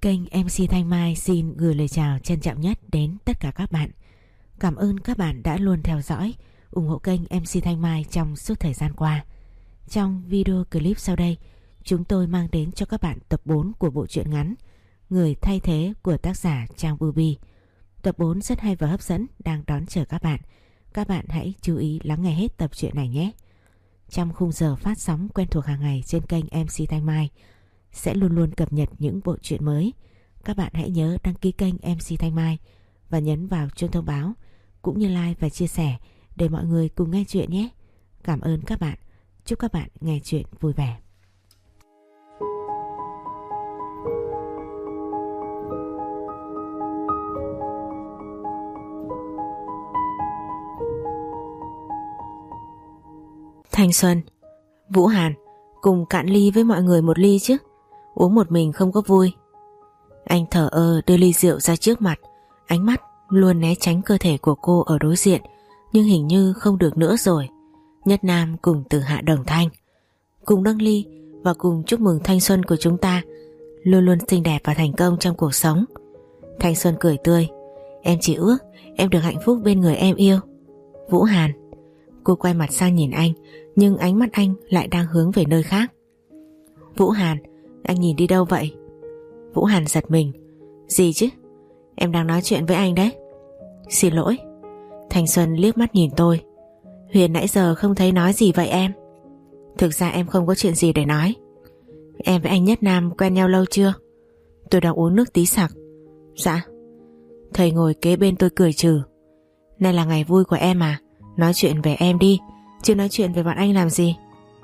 Kênh MC Thanh Mai xin gửi lời chào trân trọng nhất đến tất cả các bạn. Cảm ơn các bạn đã luôn theo dõi, ủng hộ kênh MC Thanh Mai trong suốt thời gian qua. Trong video clip sau đây, chúng tôi mang đến cho các bạn tập 4 của bộ truyện ngắn Người thay thế của tác giả Trang Bubi. Tập 4 rất hay và hấp dẫn đang đón chờ các bạn. Các bạn hãy chú ý lắng nghe hết tập truyện này nhé. Trong khung giờ phát sóng quen thuộc hàng ngày trên kênh MC Thanh Mai sẽ luôn luôn cập nhật những bộ truyện mới. Các bạn hãy nhớ đăng ký kênh MC Thanh Mai và nhấn vào chuông thông báo cũng như like và chia sẻ để mọi người cùng nghe chuyện nhé. Cảm ơn các bạn. Chúc các bạn nghe chuyện vui vẻ. Thanh Xuân, Vũ Hàn, cùng cạn ly với mọi người một ly chứ. Uống một mình không có vui. Anh thở ơ đưa ly rượu ra trước mặt, ánh mắt luôn né tránh cơ thể của cô ở đối diện, nhưng hình như không được nữa rồi. Nhất Nam cùng Tử Hạ đồng thanh, cùng nâng ly và cùng chúc mừng thanh xuân của chúng ta luôn luôn xinh đẹp và thành công trong cuộc sống. Thanh Xuân cười tươi, em chỉ ước em được hạnh phúc bên người em yêu. Vũ Hàn. Cô quay mặt sang nhìn anh, nhưng ánh mắt anh lại đang hướng về nơi khác. Vũ Hàn, anh nhìn đi đâu vậy? Vũ Hàn giật mình. Gì chứ? Em đang nói chuyện với anh đấy. Xin lỗi. Thanh Xuân liếc mắt nhìn tôi. Huyền nãy giờ không thấy nói gì vậy em? Thực ra em không có chuyện gì để nói. Em với anh Nhất Nam quen nhau lâu chưa? Tôi đang uống nước tí sặc. Dạ. Thầy ngồi kế bên tôi cười trừ. Nay là ngày vui của em à? Nói chuyện về em đi, chứ nói chuyện về bọn anh làm gì?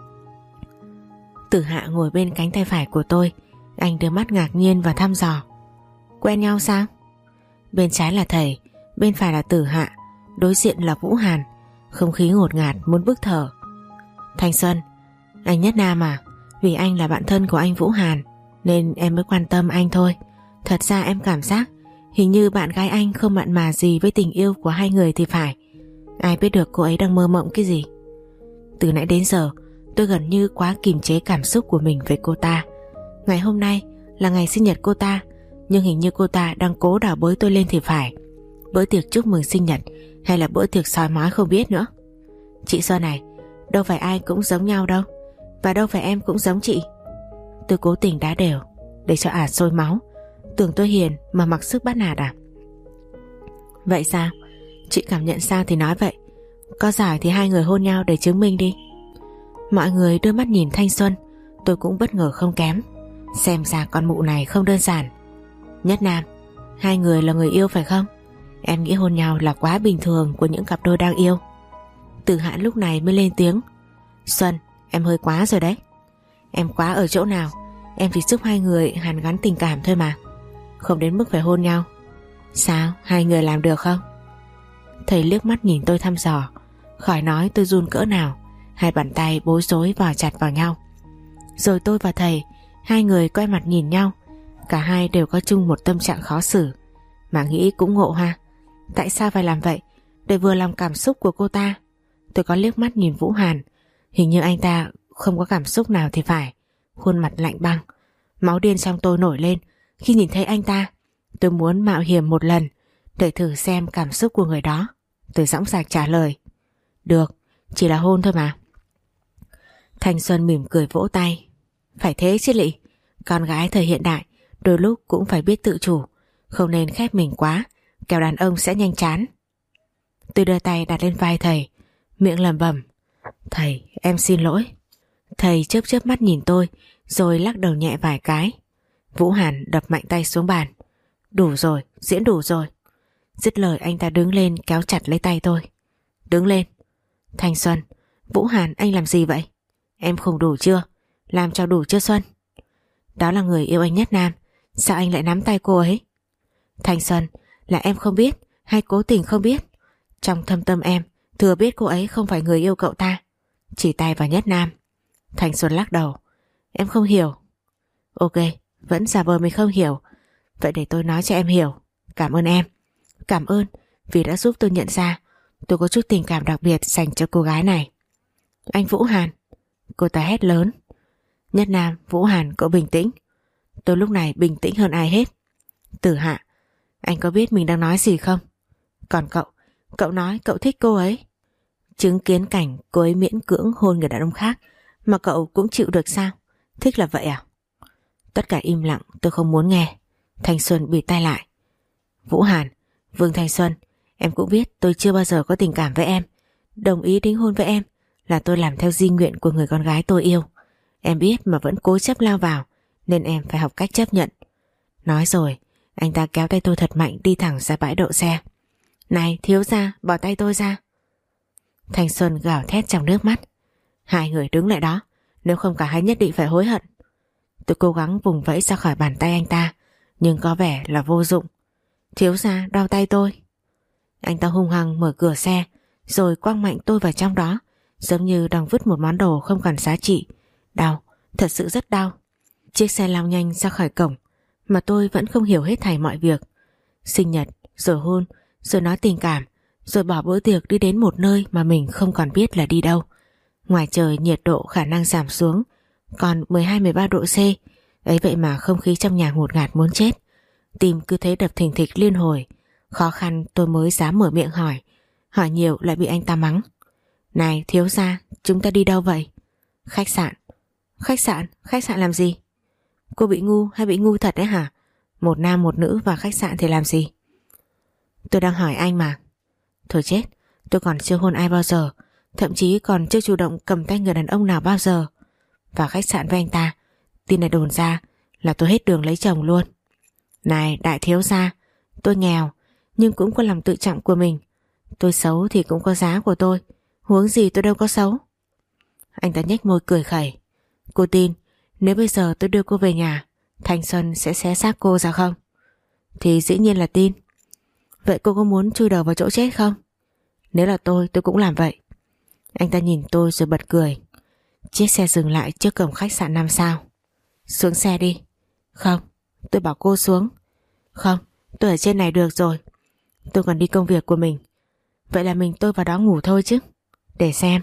Tử Hạ ngồi bên cánh tay phải của tôi. Anh đưa mắt ngạc nhiên và thăm dò. Quen nhau sao? Bên trái là thầy, bên phải là Tử Hạ, đối diện là Vũ Hàn. Không khí ngột ngạt muốn bứt thở. Thanh Xuân, anh Nhất Nam à? Vì anh là bạn thân của anh Vũ Hàn nên em mới quan tâm anh thôi. Thật ra em cảm giác hình như bạn gái anh không mặn mà gì với tình yêu của hai người thì phải. Ai biết được cô ấy đang mơ mộng cái gì. Từ nãy đến giờ tôi gần như quá kiềm chế cảm xúc của mình về cô ta. Ngày hôm nay là ngày sinh nhật cô ta, nhưng hình như cô ta đang cố đảo bới tôi lên thì phải. Bữa tiệc chúc mừng sinh nhật hay là bữa tiệc soi mói không biết nữa. Chị Xuân này, đâu phải ai cũng giống nhau đâu, và đâu phải em cũng giống chị. Tôi cố tình đá đều để cho ả sôi máu. Tưởng tôi hiền mà mặc sức bắt nạt à? Vậy sao? Chị cảm nhận sao thì nói vậy. Có giỏi thì hai người hôn nhau để chứng minh đi. Mọi người đưa mắt nhìn Thanh Xuân. Tôi cũng bất ngờ không kém. Xem ra con mụ này không đơn giản. Nhất Nam, hai người là người yêu phải không? Em nghĩ hôn nhau là quá bình thường của những cặp đôi đang yêu. Tử Hạ lúc này mới lên tiếng. Xuân, em hơi quá rồi đấy. Em quá ở chỗ nào? Em chỉ giúp hai người hàn gắn tình cảm thôi mà, không đến mức phải hôn nhau. Sao, hai người làm được không? Thầy liếc mắt nhìn tôi thăm dò. Khỏi nói tôi run cỡ nào. Hai bàn tay bối rối vò chặt vào nhau. Rồi tôi và thầy, hai người quay mặt nhìn nhau. Cả hai đều có chung một tâm trạng khó xử. Mà nghĩ cũng ngộ ha. Tại sao phải làm vậy? Để vừa lòng cảm xúc của cô ta. Tôi có liếc mắt nhìn Vũ Hàn. Hình như anh ta không có cảm xúc nào thì phải. Khuôn mặt lạnh băng. Máu điên trong tôi nổi lên khi nhìn thấy anh ta. Tôi muốn mạo hiểm một lần để thử xem cảm xúc của người đó. Tôi dõng dạc trả lời. Được, chỉ là hôn thôi mà. Thanh Xuân mỉm cười vỗ tay. Phải thế chứ lị. Con gái thời hiện đại đôi lúc cũng phải biết tự chủ, không nên khép mình quá, kẻo đàn ông sẽ nhanh chán. Tôi đưa tay đặt lên vai thầy, miệng lẩm bẩm. Thầy, em xin lỗi. Thầy chớp chớp mắt nhìn tôi, rồi lắc đầu nhẹ vài cái. Vũ Hàn đập mạnh tay xuống bàn. Đủ rồi, diễn đủ rồi. Dứt lời anh ta đứng lên kéo chặt lấy tay tôi. Đứng lên. Thanh Xuân, Vũ Hàn, anh làm gì vậy? Em không đủ chưa? Làm cho đủ chưa Xuân? Đó là người yêu anh Nhất Nam, sao anh lại nắm tay cô ấy? Thanh Xuân, là em không biết hay cố tình không biết? Trong thâm tâm em thừa biết cô ấy không phải người yêu cậu ta. Chỉ tay vào Nhất Nam. Thanh Xuân lắc đầu. Em không hiểu. Ok, vẫn giả vờ mình không hiểu. Vậy để tôi nói cho em hiểu. Cảm ơn em. Cảm ơn vì đã giúp tôi nhận ra tôi có chút tình cảm đặc biệt dành cho cô gái này. Anh Vũ Hàn. Cô ta hét lớn. Nhất Nam, Vũ Hàn, cậu bình tĩnh. Tôi lúc này bình tĩnh hơn ai hết. Tử Hạ, anh có biết mình đang nói gì không? Còn cậu nói cậu thích cô ấy. Chứng kiến cảnh cô ấy miễn cưỡng hôn người đàn ông khác mà cậu cũng chịu được sao? Thích là vậy à? Tất cả im lặng, tôi không muốn nghe. Thanh Xuân bịt tai lại. Vũ Hàn, Vương Thanh Xuân, em cũng biết tôi chưa bao giờ có tình cảm với em. Đồng ý đính hôn với em là tôi làm theo di nguyện của người con gái tôi yêu. Em biết mà vẫn cố chấp lao vào, nên em phải học cách chấp nhận. Nói rồi, anh ta kéo tay tôi thật mạnh đi thẳng ra bãi đậu xe. Này thiếu gia, bỏ tay tôi ra. Thanh Xuân gào thét trong nước mắt. Hai người đứng lại đó, nếu không cả hai nhất định phải hối hận. Tôi cố gắng vùng vẫy ra khỏi bàn tay anh ta, nhưng có vẻ là vô dụng. Thiếu gia, đau tay tôi. Anh ta hung hăng mở cửa xe, rồi quăng mạnh tôi vào trong đó, giống như đang vứt một món đồ không còn giá trị. Đau, thật sự rất đau. Chiếc xe lao nhanh ra khỏi cổng, mà tôi vẫn không hiểu hết thảy mọi việc. Sinh nhật, rồi hôn, rồi nói tình cảm, rồi bỏ bữa tiệc đi đến một nơi mà mình không còn biết là đi đâu. Ngoài trời nhiệt độ khả năng giảm xuống còn 12-13 độ C. Ấy vậy mà không khí trong nhà ngột ngạt muốn chết. Tim cứ thế đập thình thịch liên hồi. Khó khăn tôi mới dám mở miệng hỏi. Hỏi nhiều lại bị anh ta mắng. Này thiếu gia, chúng ta đi đâu vậy? Khách sạn. Khách sạn làm gì? Cô bị ngu hay bị ngu thật đấy hả? Một nam một nữ vào khách sạn thì làm gì? Tôi đang hỏi anh mà. Thôi chết, tôi còn chưa hôn ai bao giờ, thậm chí còn chưa chủ động cầm tay người đàn ông nào bao giờ. Vào khách sạn với anh ta, tin này đồn ra là tôi hết đường lấy chồng luôn. Này đại thiếu gia, tôi nghèo nhưng cũng có lòng tự trọng của mình. Tôi xấu thì cũng có giá của tôi, huống gì tôi đâu có xấu. Anh ta nhếch môi cười khẩy. Cô tin nếu bây giờ tôi đưa cô về nhà, Thanh Xuân sẽ xé xác cô ra không? Thì dĩ nhiên là tin. Vậy cô có muốn chui đầu vào chỗ chết không? Nếu là tôi cũng làm vậy. Anh ta nhìn tôi rồi bật cười. Chiếc xe dừng lại trước cổng khách sạn 5 sao. Xuống xe đi. Không, tôi bảo cô xuống. Không, tôi ở trên này được rồi. Tôi còn đi công việc của mình. Vậy là tôi vào đó ngủ thôi chứ. Để xem.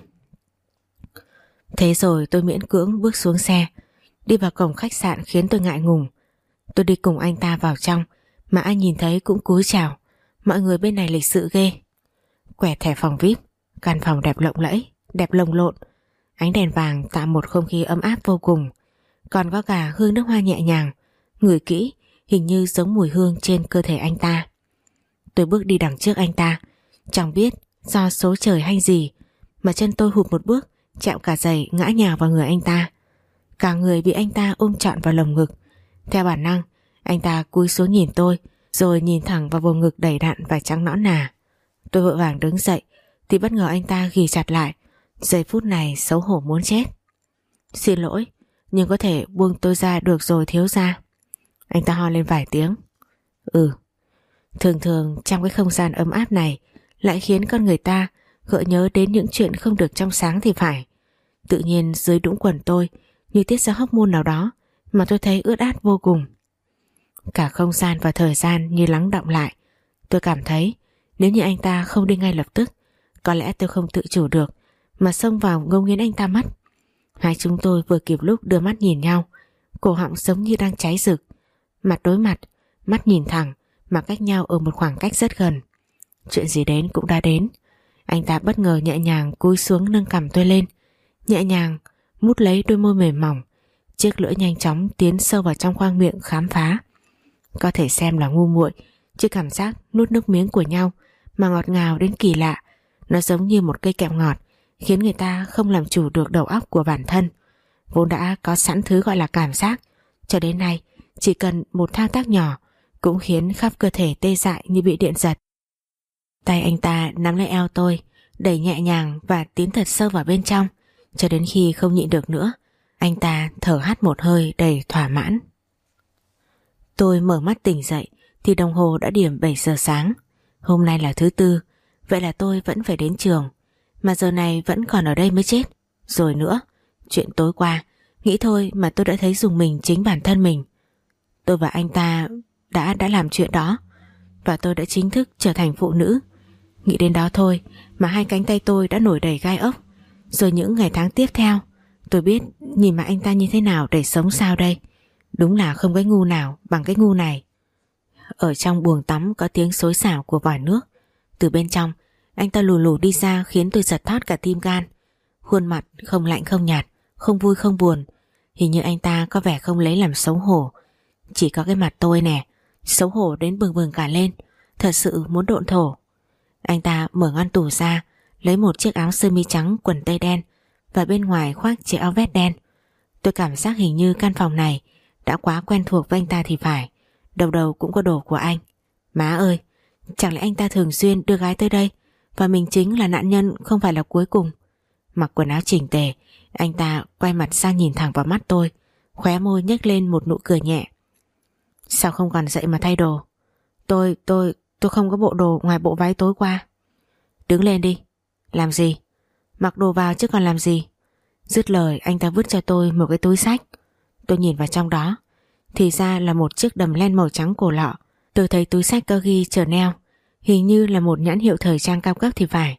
Thế rồi tôi miễn cưỡng bước xuống xe. Đi vào cổng khách sạn khiến tôi ngại ngùng. Tôi đi cùng anh ta vào trong, mà ai nhìn thấy cũng cúi chào. Mọi người bên này lịch sự ghê. Quẹt thẻ phòng VIP. Căn phòng đẹp lộng lẫy, đẹp lồng lộn. Ánh đèn vàng tạo một không khí ấm áp vô cùng. Còn có cả hương nước hoa nhẹ nhàng, ngửi kỹ hình như giống mùi hương trên cơ thể anh ta. Tôi bước đi đằng trước anh ta, chẳng biết do số trời hay gì mà chân tôi hụt một bước, chạm cả giày ngã nhào vào người anh ta. Cả người bị anh ta ôm trọn vào lồng ngực. Theo bản năng, anh ta cúi xuống nhìn tôi, rồi nhìn thẳng vào vùng ngực đầy đặn và trắng nõn nà. Tôi vội vàng đứng dậy thì bất ngờ anh ta ghì chặt lại. Giây phút này xấu hổ muốn chết. Xin lỗi, nhưng có thể buông tôi ra được rồi thiếu gia. Anh ta ho lên vài tiếng. Thường thường trong cái không gian ấm áp này lại khiến con người ta gợi nhớ đến những chuyện không được trong sáng thì phải. Tự nhiên dưới đũng quần tôi như tiết ra hormone nào đó mà tôi thấy ướt át vô cùng. Cả không gian và thời gian như lắng đọng lại. Tôi cảm thấy nếu như anh ta không đi ngay lập tức, có lẽ tôi không tự chủ được mà xông vào ngấu nghiến anh ta mất. Hai chúng tôi vừa kịp lúc đưa mắt nhìn nhau, cổ họng giống như đang cháy rực. Mặt đối mặt, mắt nhìn thẳng mà cách nhau ở một khoảng cách rất gần. Chuyện gì đến cũng đã đến. Anh ta bất ngờ nhẹ nhàng cúi xuống nâng cằm tôi lên, nhẹ nhàng mút lấy đôi môi mềm mỏng. Chiếc lưỡi nhanh chóng tiến sâu vào trong khoang miệng khám phá. Có thể xem là ngu muội, chứ cảm giác nuốt nước miếng của nhau mà ngọt ngào đến kỳ lạ. Nó giống như một cây kẹo ngọt, khiến người ta không làm chủ được đầu óc của bản thân. Vốn đã có sẵn thứ gọi là cảm giác, cho đến nay chỉ cần một thao tác nhỏ cũng khiến khắp cơ thể tê dại như bị điện giật. Tay anh ta nắm lấy eo tôi, đẩy nhẹ nhàng và tiến thật sâu vào bên trong, cho đến khi không nhịn được nữa, anh ta thở hắt một hơi đầy thỏa mãn. Tôi mở mắt tỉnh dậy thì đồng hồ đã điểm 7 giờ sáng. Hôm nay là thứ Tư, vậy là tôi vẫn phải đến trường, mà giờ này vẫn còn ở đây mới chết. Rồi nữa, chuyện tối qua, nghĩ thôi mà tôi đã thấy rùng mình chính bản thân mình. Tôi và anh ta đã làm chuyện đó, và tôi đã chính thức trở thành phụ nữ. Nghĩ đến đó thôi mà hai cánh tay tôi đã nổi đầy gai ốc. Rồi những ngày tháng tiếp theo, tôi biết nhìn mặt anh ta như thế nào để sống sao đây. Đúng là không cái ngu nào bằng cái ngu này. Ở trong buồng tắm có tiếng xối xảo của vòi nước. Từ bên trong, anh ta lù lù đi ra khiến tôi giật thót cả tim gan. Khuôn mặt không lạnh không nhạt, không vui không buồn. Hình như anh ta có vẻ không lấy làm xấu hổ. Chỉ có cái mặt tôi nè, xấu hổ đến bừng bừng cả lên, thật sự muốn độn thổ. Anh ta mở ngăn tủ ra, lấy một chiếc áo sơ mi trắng quần tây đen và bên ngoài khoác chiếc áo vest đen. Tôi cảm giác hình như căn phòng này đã quá quen thuộc với anh ta thì phải. Đầu đầu cũng có đồ của anh. Má ơi, chẳng lẽ anh ta thường xuyên đưa gái tới đây và mình chính là nạn nhân không phải là cuối cùng? Mặc quần áo chỉnh tề, anh ta quay mặt sang nhìn thẳng vào mắt tôi, khóe môi nhếch lên một nụ cười nhẹ. Sao không còn dậy mà thay đồ? Tôi không có bộ đồ ngoài bộ váy tối qua. Đứng lên đi. Làm gì? Mặc đồ vào chứ còn làm gì? Dứt lời anh ta vứt cho tôi một cái túi xách. Tôi nhìn vào trong đó, thì ra là một chiếc đầm len màu trắng cổ lọ. Tôi thấy túi xách có ghi Chanel, hình như là một nhãn hiệu thời trang cao cấp thì phải.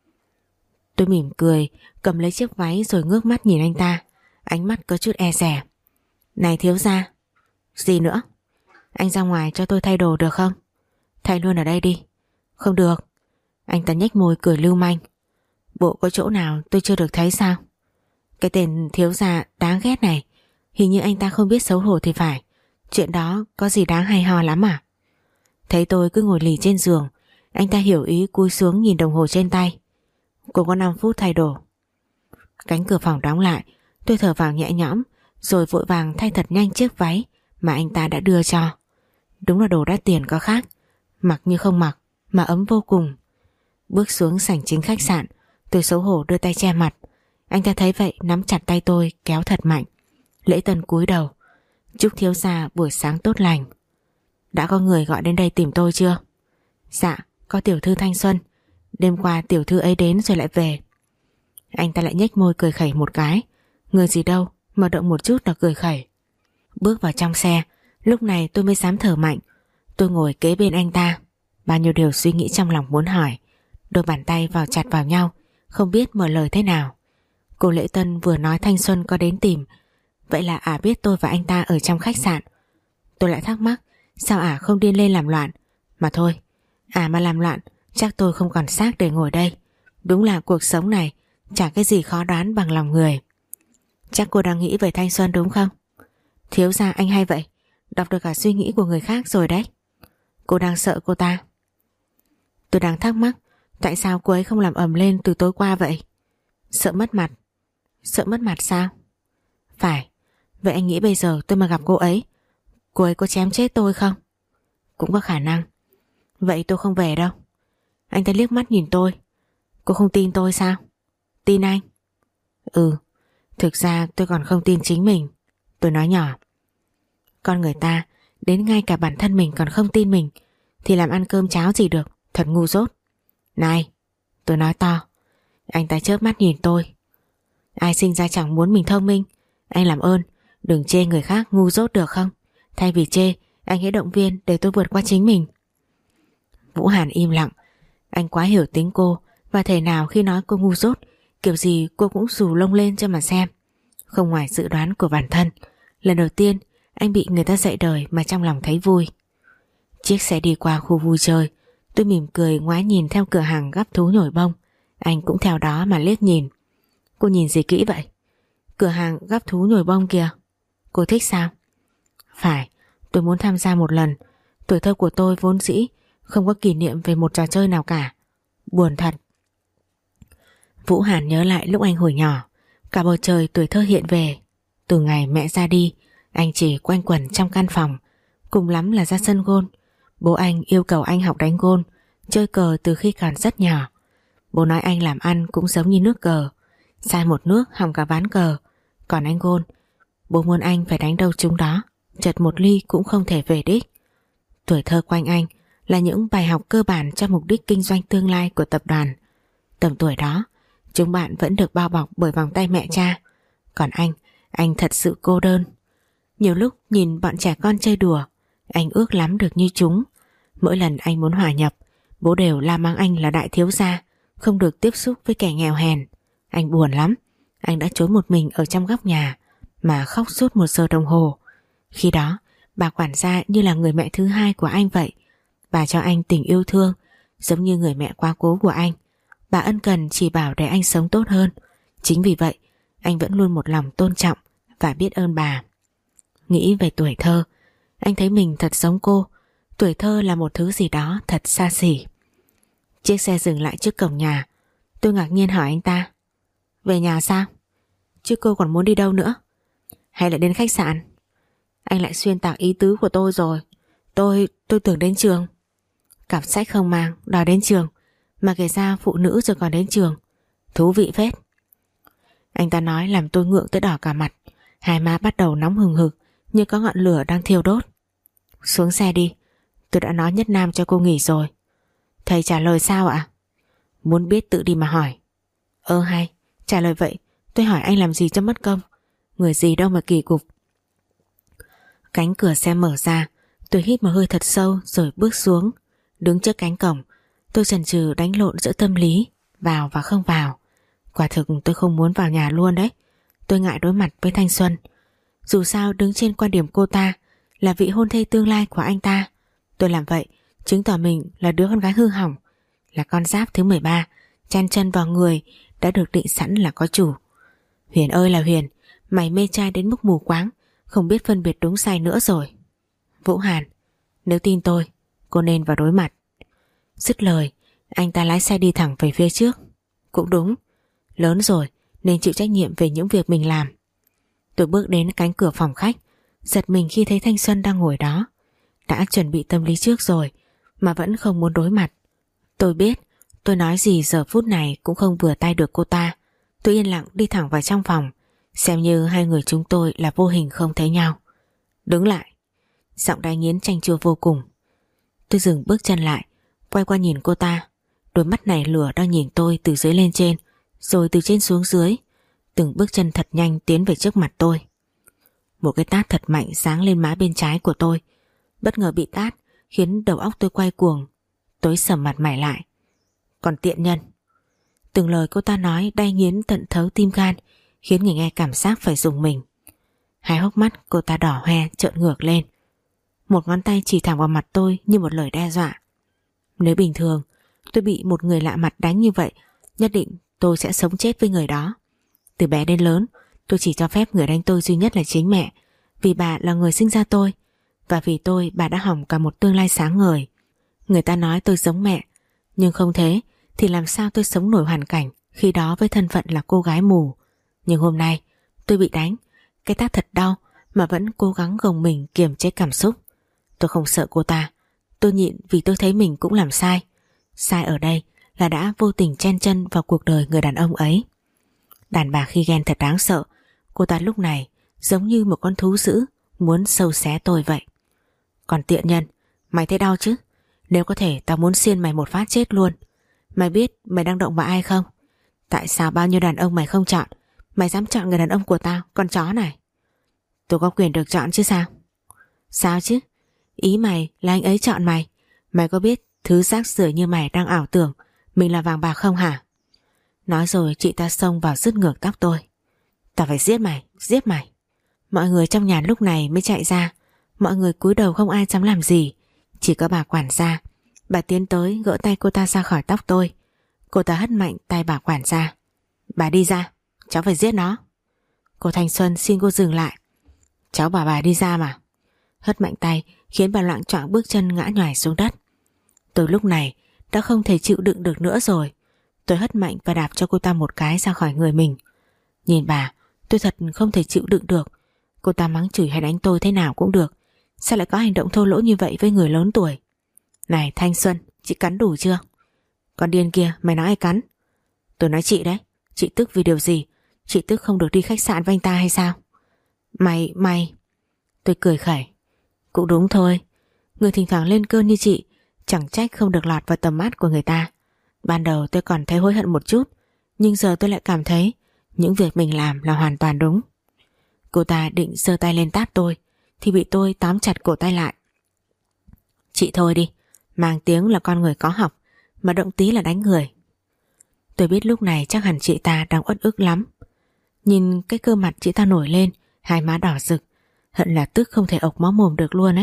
Tôi mỉm cười, cầm lấy chiếc váy rồi ngước mắt nhìn anh ta, ánh mắt có chút e dè. Này thiếu gia. Gì nữa? Anh ra ngoài cho tôi thay đồ được không? Thay luôn ở đây đi. Không được. Anh ta nhếch môi cười lưu manh. Bộ có chỗ nào tôi chưa được thấy sao? Cái tên thiếu gia đáng ghét này, hình như anh ta không biết xấu hổ thì phải. Chuyện đó có gì đáng hay ho lắm à? Thấy tôi cứ ngồi lì trên giường, anh ta hiểu ý cúi xuống nhìn đồng hồ trên tay. Cô có 5 phút thay đồ. Cánh cửa phòng đóng lại, tôi thở vào nhẹ nhõm, rồi vội vàng thay thật nhanh chiếc váy mà anh ta đã đưa cho. Đúng là đồ đắt tiền có khác, mặc như không mặc mà ấm vô cùng. Bước xuống sảnh chính khách sạn, tôi xấu hổ đưa tay che mặt. Anh ta thấy vậy nắm chặt tay tôi kéo thật mạnh. Lễ tân cúi đầu. Chúc thiếu gia buổi sáng tốt lành. Đã có người gọi đến đây tìm tôi chưa? Dạ, có tiểu thư Thanh Xuân. Đêm qua tiểu thư ấy đến rồi lại về. Anh ta lại nhếch môi cười khẩy một cái. Người gì đâu mà động một chút là cười khẩy. Bước vào trong xe, lúc này tôi mới dám thở mạnh. Tôi ngồi kế bên anh ta, bao nhiêu điều suy nghĩ trong lòng muốn hỏi. Đôi bàn tay vào chặt vào nhau, không biết mở lời thế nào. Cô lễ tân vừa nói Thanh Xuân có đến tìm, vậy là ả biết tôi và anh ta ở trong khách sạn. Tôi lại thắc mắc, sao ả không điên lên làm loạn? Mà thôi, ả mà làm loạn chắc tôi không còn xác để ngồi đây. Đúng là cuộc sống này chả cái gì khó đoán bằng lòng người. Chắc cô đang nghĩ về Thanh Xuân đúng không? Thiếu gia anh hay vậy, đọc được cả suy nghĩ của người khác rồi đấy. Cô đang sợ cô ta? Tôi đang thắc mắc tại sao cô ấy không làm ầm lên từ tối qua vậy? Sợ mất mặt. Sợ mất mặt sao? Phải. Vậy anh nghĩ bây giờ tôi mà gặp cô ấy có chém chết tôi không? Cũng có khả năng. Vậy tôi không về đâu. Anh ta liếc mắt nhìn tôi. Cô không tin tôi sao? Tin anh? Ừ. Thực ra tôi còn không tin chính mình. Tôi nói nhỏ. Con người ta đến ngay cả bản thân mình còn không tin mình thì làm ăn cơm cháo gì được. Thật ngu dốt. Này, tôi nói to. Anh ta chớp mắt nhìn tôi. Ai sinh ra chẳng muốn mình thông minh. Anh làm ơn đừng chê người khác ngu dốt được không? Thay vì chê, anh hãy động viên để tôi vượt qua chính mình. Vũ Hàn im lặng. Anh quá hiểu tính cô, và thể nào khi nói cô ngu dốt, kiểu gì cô cũng xù lông lên cho mà xem. Không ngoài dự đoán của bản thân, lần đầu tiên anh bị người ta dạy đời mà trong lòng thấy vui. Chiếc xe đi qua khu vui chơi. Tôi mỉm cười ngoái nhìn theo cửa hàng gắp thú nhồi bông. Anh cũng theo đó mà liếc nhìn. Cô nhìn gì kỹ vậy? Cửa hàng gắp thú nhồi bông kìa. Cô thích sao? Phải, tôi muốn tham gia một lần. Tuổi thơ của tôi vốn dĩ không có kỷ niệm về một trò chơi nào cả. Buồn thật. Vũ Hàn nhớ lại lúc anh hồi nhỏ, cả bầu trời tuổi thơ hiện về. Từ ngày mẹ ra đi, anh chỉ quanh quẩn trong căn phòng, cùng lắm là ra sân gôn. Bố anh yêu cầu anh học đánh gôn, chơi cờ từ khi còn rất nhỏ. Bố nói anh làm ăn cũng giống như nước cờ, sai một nước hỏng cả ván cờ. Còn anh gôn, bố muốn anh phải đánh đâu trúng đó, chật một ly cũng không thể về đích. Tuổi thơ quanh anh là những bài học cơ bản cho mục đích kinh doanh tương lai của tập đoàn. Tầm tuổi đó, chúng bạn vẫn được bao bọc bởi vòng tay mẹ cha. Còn anh thật sự cô đơn. Nhiều lúc nhìn bọn trẻ con chơi đùa, anh ước lắm được như chúng. Mỗi lần anh muốn hòa nhập, bố đều la mắng anh là đại thiếu gia, không được tiếp xúc với kẻ nghèo hèn. Anh buồn lắm. Anh đã trốn một mình ở trong góc nhà mà khóc suốt 1 giờ đồng hồ. Khi đó bà quản gia như là người mẹ thứ hai của anh vậy. Bà cho anh tình yêu thương giống như người mẹ quá cố của anh. Bà ân cần chỉ bảo để anh sống tốt hơn. Chính vì vậy anh vẫn luôn một lòng tôn trọng và biết ơn bà. Nghĩ về tuổi thơ, anh thấy mình thật giống cô. Tuổi thơ là một thứ gì đó thật xa xỉ. Chiếc xe dừng lại trước cổng nhà. Tôi ngạc nhiên hỏi anh ta: về nhà sao? Chứ cô còn muốn đi đâu nữa? Hay là đến khách sạn? Anh lại xuyên tạc ý tứ của tôi rồi. Tôi tưởng đến trường. Cặp sách không mang, đòi đến trường. Mà kể ra phụ nữ rồi còn đến trường. Thú vị phết. Anh ta nói làm tôi ngượng tới đỏ cả mặt. Hai má bắt đầu nóng hừng hực như có ngọn lửa đang thiêu đốt. Xuống xe đi. Tôi đã nói Nhất Nam cho cô nghỉ rồi. Thầy trả lời sao ạ? Muốn biết tự đi mà hỏi. Hay, trả lời vậy. Tôi hỏi anh làm gì cho mất công. Người gì đâu mà kỳ cục. Cánh cửa xe mở ra. Tôi hít một hơi thật sâu rồi bước xuống. Đứng trước cánh cổng, tôi chần chừ đánh lộn giữa tâm lý vào và không vào. Quả thực tôi không muốn vào nhà luôn đấy. Tôi ngại đối mặt với Thanh Xuân. Dù sao đứng trên quan điểm cô ta là vị hôn thê tương lai của anh ta, tôi làm vậy chứng tỏ mình là đứa con gái hư hỏng, là con giáp thứ 13 chen chân vào người đã được định sẵn là có chủ. Huyền ơi là Huyền, mày mê trai đến mức mù quáng, không biết phân biệt đúng sai nữa rồi. Vũ Hàn, nếu tin tôi, cô nên vào đối mặt. Dứt lời, anh ta lái xe đi thẳng về phía trước. Cũng đúng, lớn rồi nên chịu trách nhiệm về những việc mình làm. Tôi bước đến cánh cửa phòng khách, giật mình khi thấy Thanh Xuân đang ngồi đó. Đã chuẩn bị tâm lý trước rồi mà vẫn không muốn đối mặt. Tôi biết tôi nói gì giờ phút này cũng không vừa tay được cô ta. Tôi yên lặng đi thẳng vào trong phòng, xem như hai người chúng tôi là vô hình không thấy nhau. Đứng lại. Giọng đai nghiến chanh chua vô cùng. Tôi dừng bước chân lại, quay qua nhìn cô ta. Đôi mắt này lửa đang nhìn tôi từ dưới lên trên, rồi từ trên xuống dưới. Từng bước chân thật nhanh tiến về trước mặt tôi. Một cái tát thật mạnh giáng lên má bên trái của tôi. Bất ngờ bị tát khiến đầu óc tôi quay cuồng. Tối sầm mặt mày lại. Còn tiện nhân. Từng lời cô ta nói đay nghiến tận thấu tim gan, khiến người nghe cảm giác phải rùng mình. Hai hốc mắt cô ta đỏ hoe trợn ngược lên. Một ngón tay chỉ thẳng vào mặt tôi như một lời đe dọa. Nếu bình thường tôi bị một người lạ mặt đánh như vậy, nhất định tôi sẽ sống chết với người đó. Từ bé đến lớn, tôi chỉ cho phép người đánh tôi duy nhất là chính mẹ, vì bà là người sinh ra tôi, và vì tôi bà đã hỏng cả một tương lai sáng ngời. Người ta nói tôi giống mẹ, nhưng không thế thì làm sao tôi sống nổi hoàn cảnh khi đó với thân phận là cô gái mù. Nhưng hôm nay tôi bị đánh, cái tát thật đau mà vẫn cố gắng gồng mình kiềm chế cảm xúc. Tôi không sợ cô ta, tôi nhịn vì tôi thấy mình cũng làm sai. Sai ở đây là đã vô tình chen chân vào cuộc đời người đàn ông ấy. Đàn bà khi ghen thật đáng sợ. Cô ta lúc này giống như một con thú dữ muốn sâu xé tôi vậy. Còn tiện nhân, mày thấy đau chứ? Nếu có thể tao muốn xiên mày một phát chết luôn. Mày biết mày đang động vào ai không? Tại sao bao nhiêu đàn ông mày không chọn, mày dám chọn người đàn ông của tao, con chó này? Tôi có quyền được chọn chứ sao? Sao chứ? Ý mày là anh ấy chọn mày. Mày có biết thứ rác rưởi như mày đang ảo tưởng mình là vàng bạc không hả? Nói rồi chị ta xông vào rứt ngược tóc tôi. Tao phải giết mày, giết mày. Mọi người trong nhà lúc này mới chạy ra. Mọi người cúi đầu không ai dám làm gì. Chỉ có bà quản gia. Bà tiến tới gỡ tay cô ta ra khỏi tóc tôi. Cô ta hất mạnh tay bà quản gia. Bà đi ra, cháu phải giết nó. Cô Thanh Xuân xin cô dừng lại. Cháu bảo bà đi ra mà. Hất mạnh tay khiến bà loạng choạng bước chân ngã nhoài xuống đất. Tôi lúc này đã không thể chịu đựng được nữa rồi. Tôi hất mạnh và đạp cho cô ta một cái ra khỏi người mình. Nhìn bà, tôi thật không thể chịu đựng được. Cô ta mắng chửi hay đánh tôi thế nào cũng được, sao lại có hành động thô lỗ như vậy với người lớn tuổi? Này Thanh Xuân, chị cắn đủ chưa? Con điên kia, mày nói ai cắn? Tôi nói chị đấy. Chị tức vì điều gì? Chị tức không được đi khách sạn với anh ta hay sao? Mày Tôi cười khẩy. Cũng đúng thôi, người thỉnh thoảng lên cơn như chị chẳng trách không được lọt vào tầm mắt của người ta. Ban đầu tôi còn thấy hối hận một chút, nhưng giờ tôi lại cảm thấy những việc mình làm là hoàn toàn đúng. Cô ta định giơ tay lên tát tôi thì bị tôi tóm chặt cổ tay lại. Chị thôi đi, mang tiếng là con người có học mà động tí là đánh người. Tôi biết lúc này chắc hẳn chị ta đang uất ức lắm. Nhìn cái cơ mặt chị ta nổi lên, hai má đỏ rực, hận là tức không thể ộc máu mồm được luôn ấy.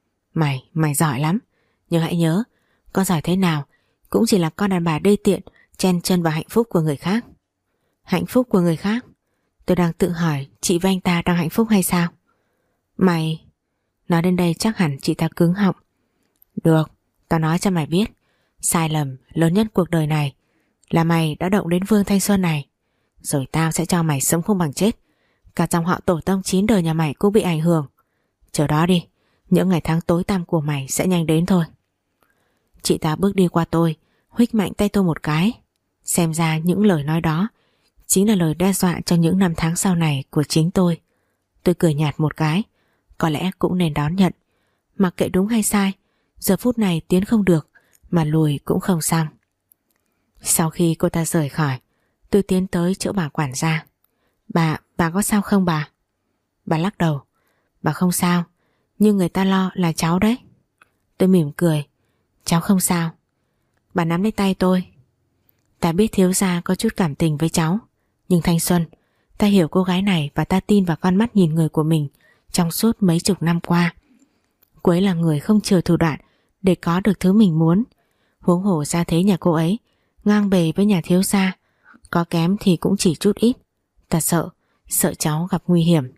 Mày giỏi lắm, nhưng hãy nhớ, con giỏi thế nào cũng chỉ là con đàn bà đê tiện chen chân vào hạnh phúc của người khác. Hạnh phúc của người khác? Tôi đang tự hỏi chị với anh ta đang hạnh phúc hay sao? Mày... Nói đến đây chắc hẳn chị ta cứng họng. Được, tao nói cho mày biết, sai lầm lớn nhất cuộc đời này là mày đã động đến Vương Thanh Xuân này. Rồi tao sẽ cho mày sống không bằng chết. Cả dòng họ tổ tông 9 đời nhà mày cũng bị ảnh hưởng. Chờ đó đi, những ngày tháng tối tăm của mày sẽ nhanh đến thôi. Chị ta bước đi qua tôi, huých mạnh tay tôi một cái. Xem ra những lời nói đó chính là lời đe dọa cho những năm tháng sau này của chính tôi. Tôi cười nhạt một cái, có lẽ cũng nên đón nhận. Mặc kệ đúng hay sai, giờ phút này tiến không được mà lùi cũng không xong. Sau khi cô ta rời khỏi, tôi tiến tới chỗ bà quản gia. Bà có sao không bà? Bà lắc đầu. Bà không sao, nhưng người ta lo là cháu đấy. Tôi mỉm cười. Cháu không sao. Bà nắm lấy tay tôi. Ta biết thiếu gia có chút cảm tình với cháu, nhưng Thanh Xuân, ta hiểu cô gái này và ta tin vào con mắt nhìn người của mình trong suốt mấy chục năm qua. Cô ấy là người không chừa thủ đoạn để có được thứ mình muốn. Huống hồ gia thế nhà cô ấy ngang bề với nhà thiếu gia, có kém thì cũng chỉ chút ít. Ta sợ cháu gặp nguy hiểm.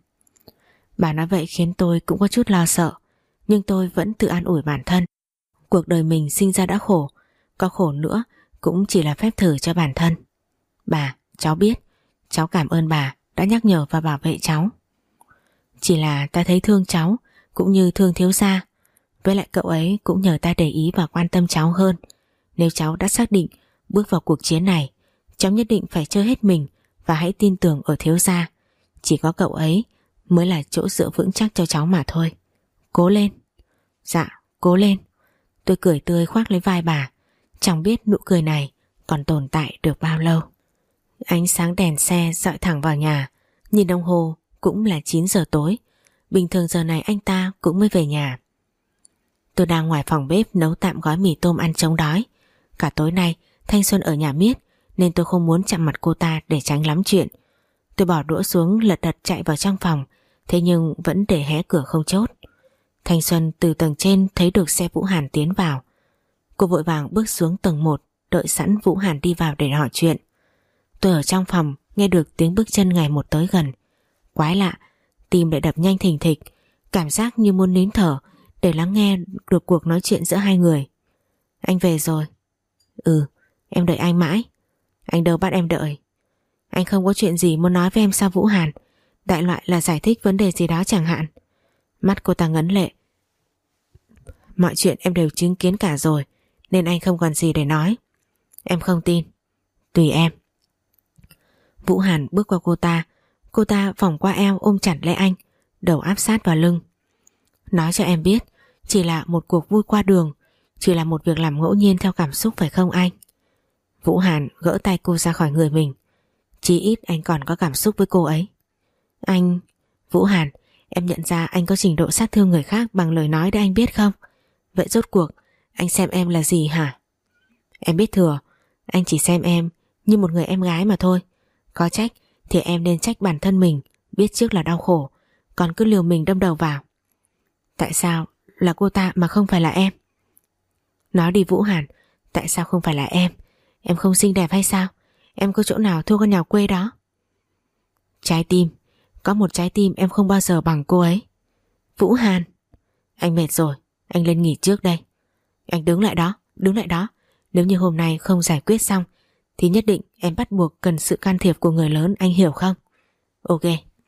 Bà nói vậy khiến tôi cũng có chút lo sợ, nhưng tôi vẫn tự an ủi bản thân. Cuộc đời mình sinh ra đã khổ, có khổ nữa cũng chỉ là phép thử cho bản thân. Bà, cháu biết, cháu cảm ơn bà đã nhắc nhở và bảo vệ cháu. Chỉ là ta thấy thương cháu cũng như thương thiếu gia. Với lại cậu ấy cũng nhờ ta để ý và quan tâm cháu hơn. Nếu cháu đã xác định bước vào cuộc chiến này, cháu nhất định phải chơi hết mình và hãy tin tưởng ở thiếu gia. Chỉ có cậu ấy mới là chỗ dựa vững chắc cho cháu mà thôi. Cố lên. Dạ, cố lên. Tôi cười tươi khoác lấy vai bà, chẳng biết nụ cười này còn tồn tại được bao lâu. Ánh sáng đèn xe dọi thẳng vào nhà. Nhìn đồng hồ cũng là 9 giờ tối. Bình thường giờ này anh ta cũng mới về nhà. Tôi đang ngoài phòng bếp nấu tạm gói mì tôm ăn chống đói. Cả tối nay Thanh Xuân ở nhà miết nên tôi không muốn chạm mặt cô ta để tránh lắm chuyện. Tôi bỏ đũa xuống lật đật chạy vào trong phòng, thế nhưng vẫn để hé cửa không chốt. Thanh Xuân từ tầng trên thấy được xe Vũ Hàn tiến vào. Cô vội vàng bước xuống tầng 1, đợi sẵn Vũ Hàn đi vào để hỏi chuyện. Tôi ở trong phòng nghe được tiếng bước chân ngày một tới gần. Quái lạ, tim lại đập nhanh thình thịch, cảm giác như muốn nín thở để lắng nghe được cuộc nói chuyện giữa hai người. Anh về rồi. Ừ, em đợi anh mãi. Anh đâu bắt em đợi. Anh không có chuyện gì muốn nói với em sao Vũ Hàn? Đại loại là giải thích vấn đề gì đó chẳng hạn. Mắt cô ta ngấn lệ. Mọi chuyện em đều chứng kiến cả rồi, nên anh không còn gì để nói. Em không tin. Tùy em. Vũ Hàn bước qua cô ta vòng qua eo ôm chặt lấy anh, đầu áp sát vào lưng. Nói cho em biết, chỉ là một cuộc vui qua đường, chỉ là một việc làm ngẫu nhiên theo cảm xúc phải không anh? Vũ Hàn gỡ tay cô ra khỏi người mình. Chí ít anh còn có cảm xúc với cô ấy. Anh... Vũ Hàn, em nhận ra anh có trình độ sát thương người khác bằng lời nói để anh biết không? Vậy rốt cuộc anh xem em là gì hả? Em biết thừa, anh chỉ xem em như một người em gái mà thôi. Có trách thì em nên trách bản thân mình, biết trước là đau khổ, còn cứ liều mình đâm đầu vào. Tại sao là cô ta mà không phải là em? Nói đi Vũ Hàn, tại sao không phải là em? Em không xinh đẹp hay sao? Em có chỗ nào thua con nhà quê đó? Trái tim, có một trái tim em không bao giờ bằng cô ấy. Vũ Hàn, anh mệt rồi, anh lên nghỉ trước đây. Anh đứng lại đó, đứng lại đó. Nếu như hôm nay không giải quyết xong thì nhất định em bắt buộc cần sự can thiệp của người lớn, anh hiểu không? Ok.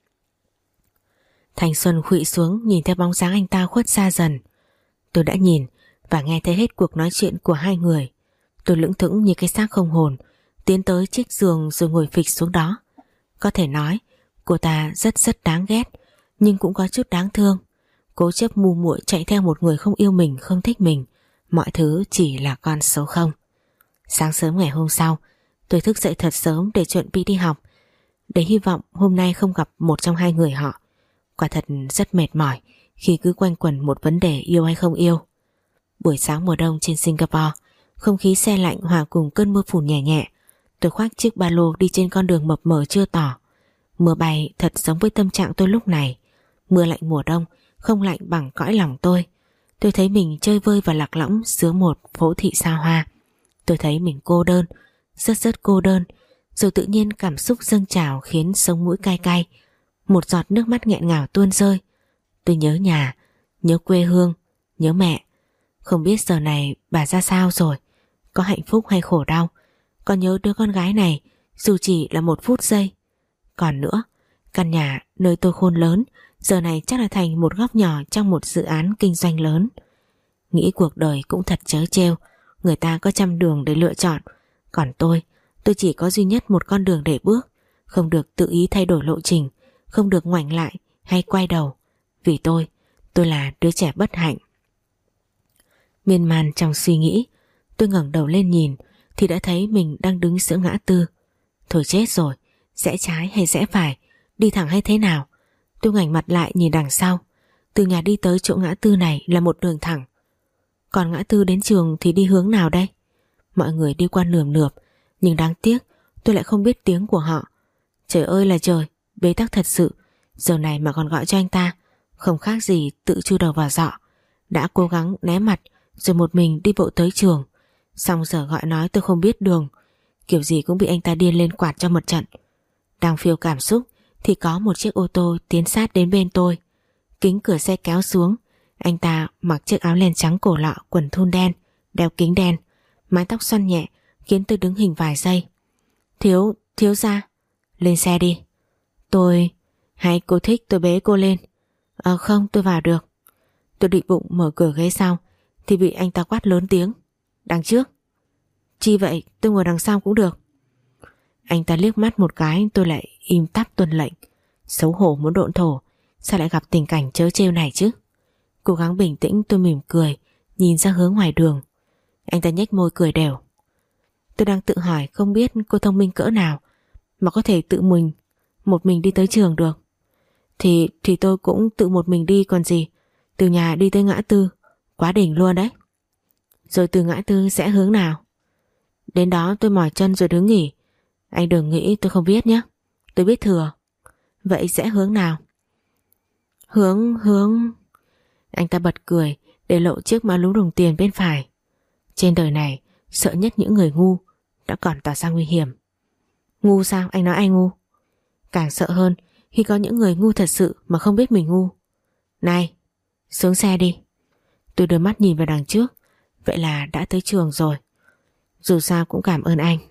Thanh Xuân khuỵu xuống nhìn theo bóng dáng anh ta khuất xa dần. Tôi đã nhìn và nghe thấy hết cuộc nói chuyện của hai người. Tôi lững thững như cái xác không hồn, tiến tới chiếc giường rồi ngồi phịch xuống đó. Có thể nói cô ta rất đáng ghét, nhưng cũng có chút đáng thương. Cố chấp mù muội chạy theo một người không yêu mình, không thích mình. Mọi thứ chỉ là con số không. Sáng sớm ngày hôm sau, tôi thức dậy thật sớm để chuẩn bị đi học, để hy vọng hôm nay không gặp một trong hai người họ. Quả thật rất mệt mỏi khi cứ quanh quẩn một vấn đề yêu hay không yêu. Buổi sáng mùa đông trên Singapore, không khí se lạnh hòa cùng cơn mưa phùn nhẹ nhẹ. Tôi khoác chiếc ba lô đi trên con đường mập mờ chưa tỏ. Mưa bay thật giống với tâm trạng tôi lúc này. Mưa lạnh mùa đông không lạnh bằng cõi lòng tôi. Tôi thấy mình chơi vơi và lạc lõng giữa một phố thị xa hoa. Tôi thấy mình cô đơn, rất rất cô đơn. Rồi tự nhiên cảm xúc dâng trào khiến sống mũi cay cay. Một giọt nước mắt nghẹn ngào tuôn rơi. Tôi nhớ nhà, nhớ quê hương, nhớ mẹ. Không biết giờ này bà ra sao rồi, có hạnh phúc hay khổ đau. Còn nhớ đứa con gái này dù chỉ là một phút giây. Còn nữa, căn nhà nơi tôi khôn lớn giờ này chắc là thành một góc nhỏ trong một dự án kinh doanh lớn. Nghĩ cuộc đời cũng thật trớ trêu. Người ta có trăm đường để lựa chọn, còn tôi chỉ có duy nhất một con đường để bước. Không được tự ý thay đổi lộ trình, không được ngoảnh lại hay quay đầu. Vì tôi là đứa trẻ bất hạnh. Miên man trong suy nghĩ, tôi ngẩng đầu lên nhìn thì đã thấy mình đang đứng giữa ngã tư. Thôi chết rồi, rẽ trái hay rẽ phải, đi thẳng hay thế nào? Tôi ngoảnh mặt lại nhìn đằng sau. Từ nhà đi tới chỗ ngã tư này là một đường thẳng. Còn ngã tư đến trường thì đi hướng nào đây? Mọi người đi qua nườm nượp, nhưng đáng tiếc tôi lại không biết tiếng của họ. Trời ơi là trời, bế tắc thật sự. Giờ này mà còn gọi cho anh ta, không khác gì tự chui đầu vào giọ. Đã cố gắng né mặt rồi một mình đi bộ tới trường, xong giờ gọi nói tôi không biết đường. Kiểu gì cũng bị anh ta điên lên quạt cho một trận. Đang phiêu cảm xúc thì có một chiếc ô tô tiến sát đến bên tôi. Kính cửa xe kéo xuống. Anh ta mặc chiếc áo len trắng cổ lọ, quần thun đen, đeo kính đen, mái tóc xoăn nhẹ khiến tôi đứng hình vài giây. Thiếu gia, lên xe đi. Hay cô thích tôi bế cô lên? Không, tôi vào được. Tôi định bụng mở cửa ghế sau thì bị anh ta quát lớn tiếng. Đằng trước. Chi vậy, tôi ngồi đằng sau cũng được. Anh ta liếc mắt một cái, tôi lại im tắp tuân lệnh. Xấu hổ muốn độn thổ, sao lại gặp tình cảnh trớ trêu này chứ? Cố gắng bình tĩnh, tôi mỉm cười, nhìn ra hướng ngoài đường. Anh ta nhếch môi cười đều. Tôi đang tự hỏi không biết cô thông minh cỡ nào mà có thể tự mình một mình đi tới trường được. Thì tôi cũng tự một mình đi còn gì. Từ nhà đi tới ngã tư, quá đỉnh luôn đấy. Rồi từ ngã tư sẽ hướng nào? Đến đó tôi mỏi chân rồi đứng nghỉ. Anh đừng nghĩ tôi không biết nhé, tôi biết thừa. Vậy sẽ hướng nào? Hướng... Anh ta bật cười để lộ chiếc mã lú đồng tiền bên phải. Trên đời này sợ nhất những người ngu, đã còn tỏ ra nguy hiểm. Ngu sao? Anh nói anh ngu? Càng sợ hơn khi có những người ngu thật sự mà không biết mình ngu. Này, xuống xe đi. Tôi đưa mắt nhìn vào đằng trước. Vậy là đã tới trường rồi. Dù sao cũng cảm ơn anh.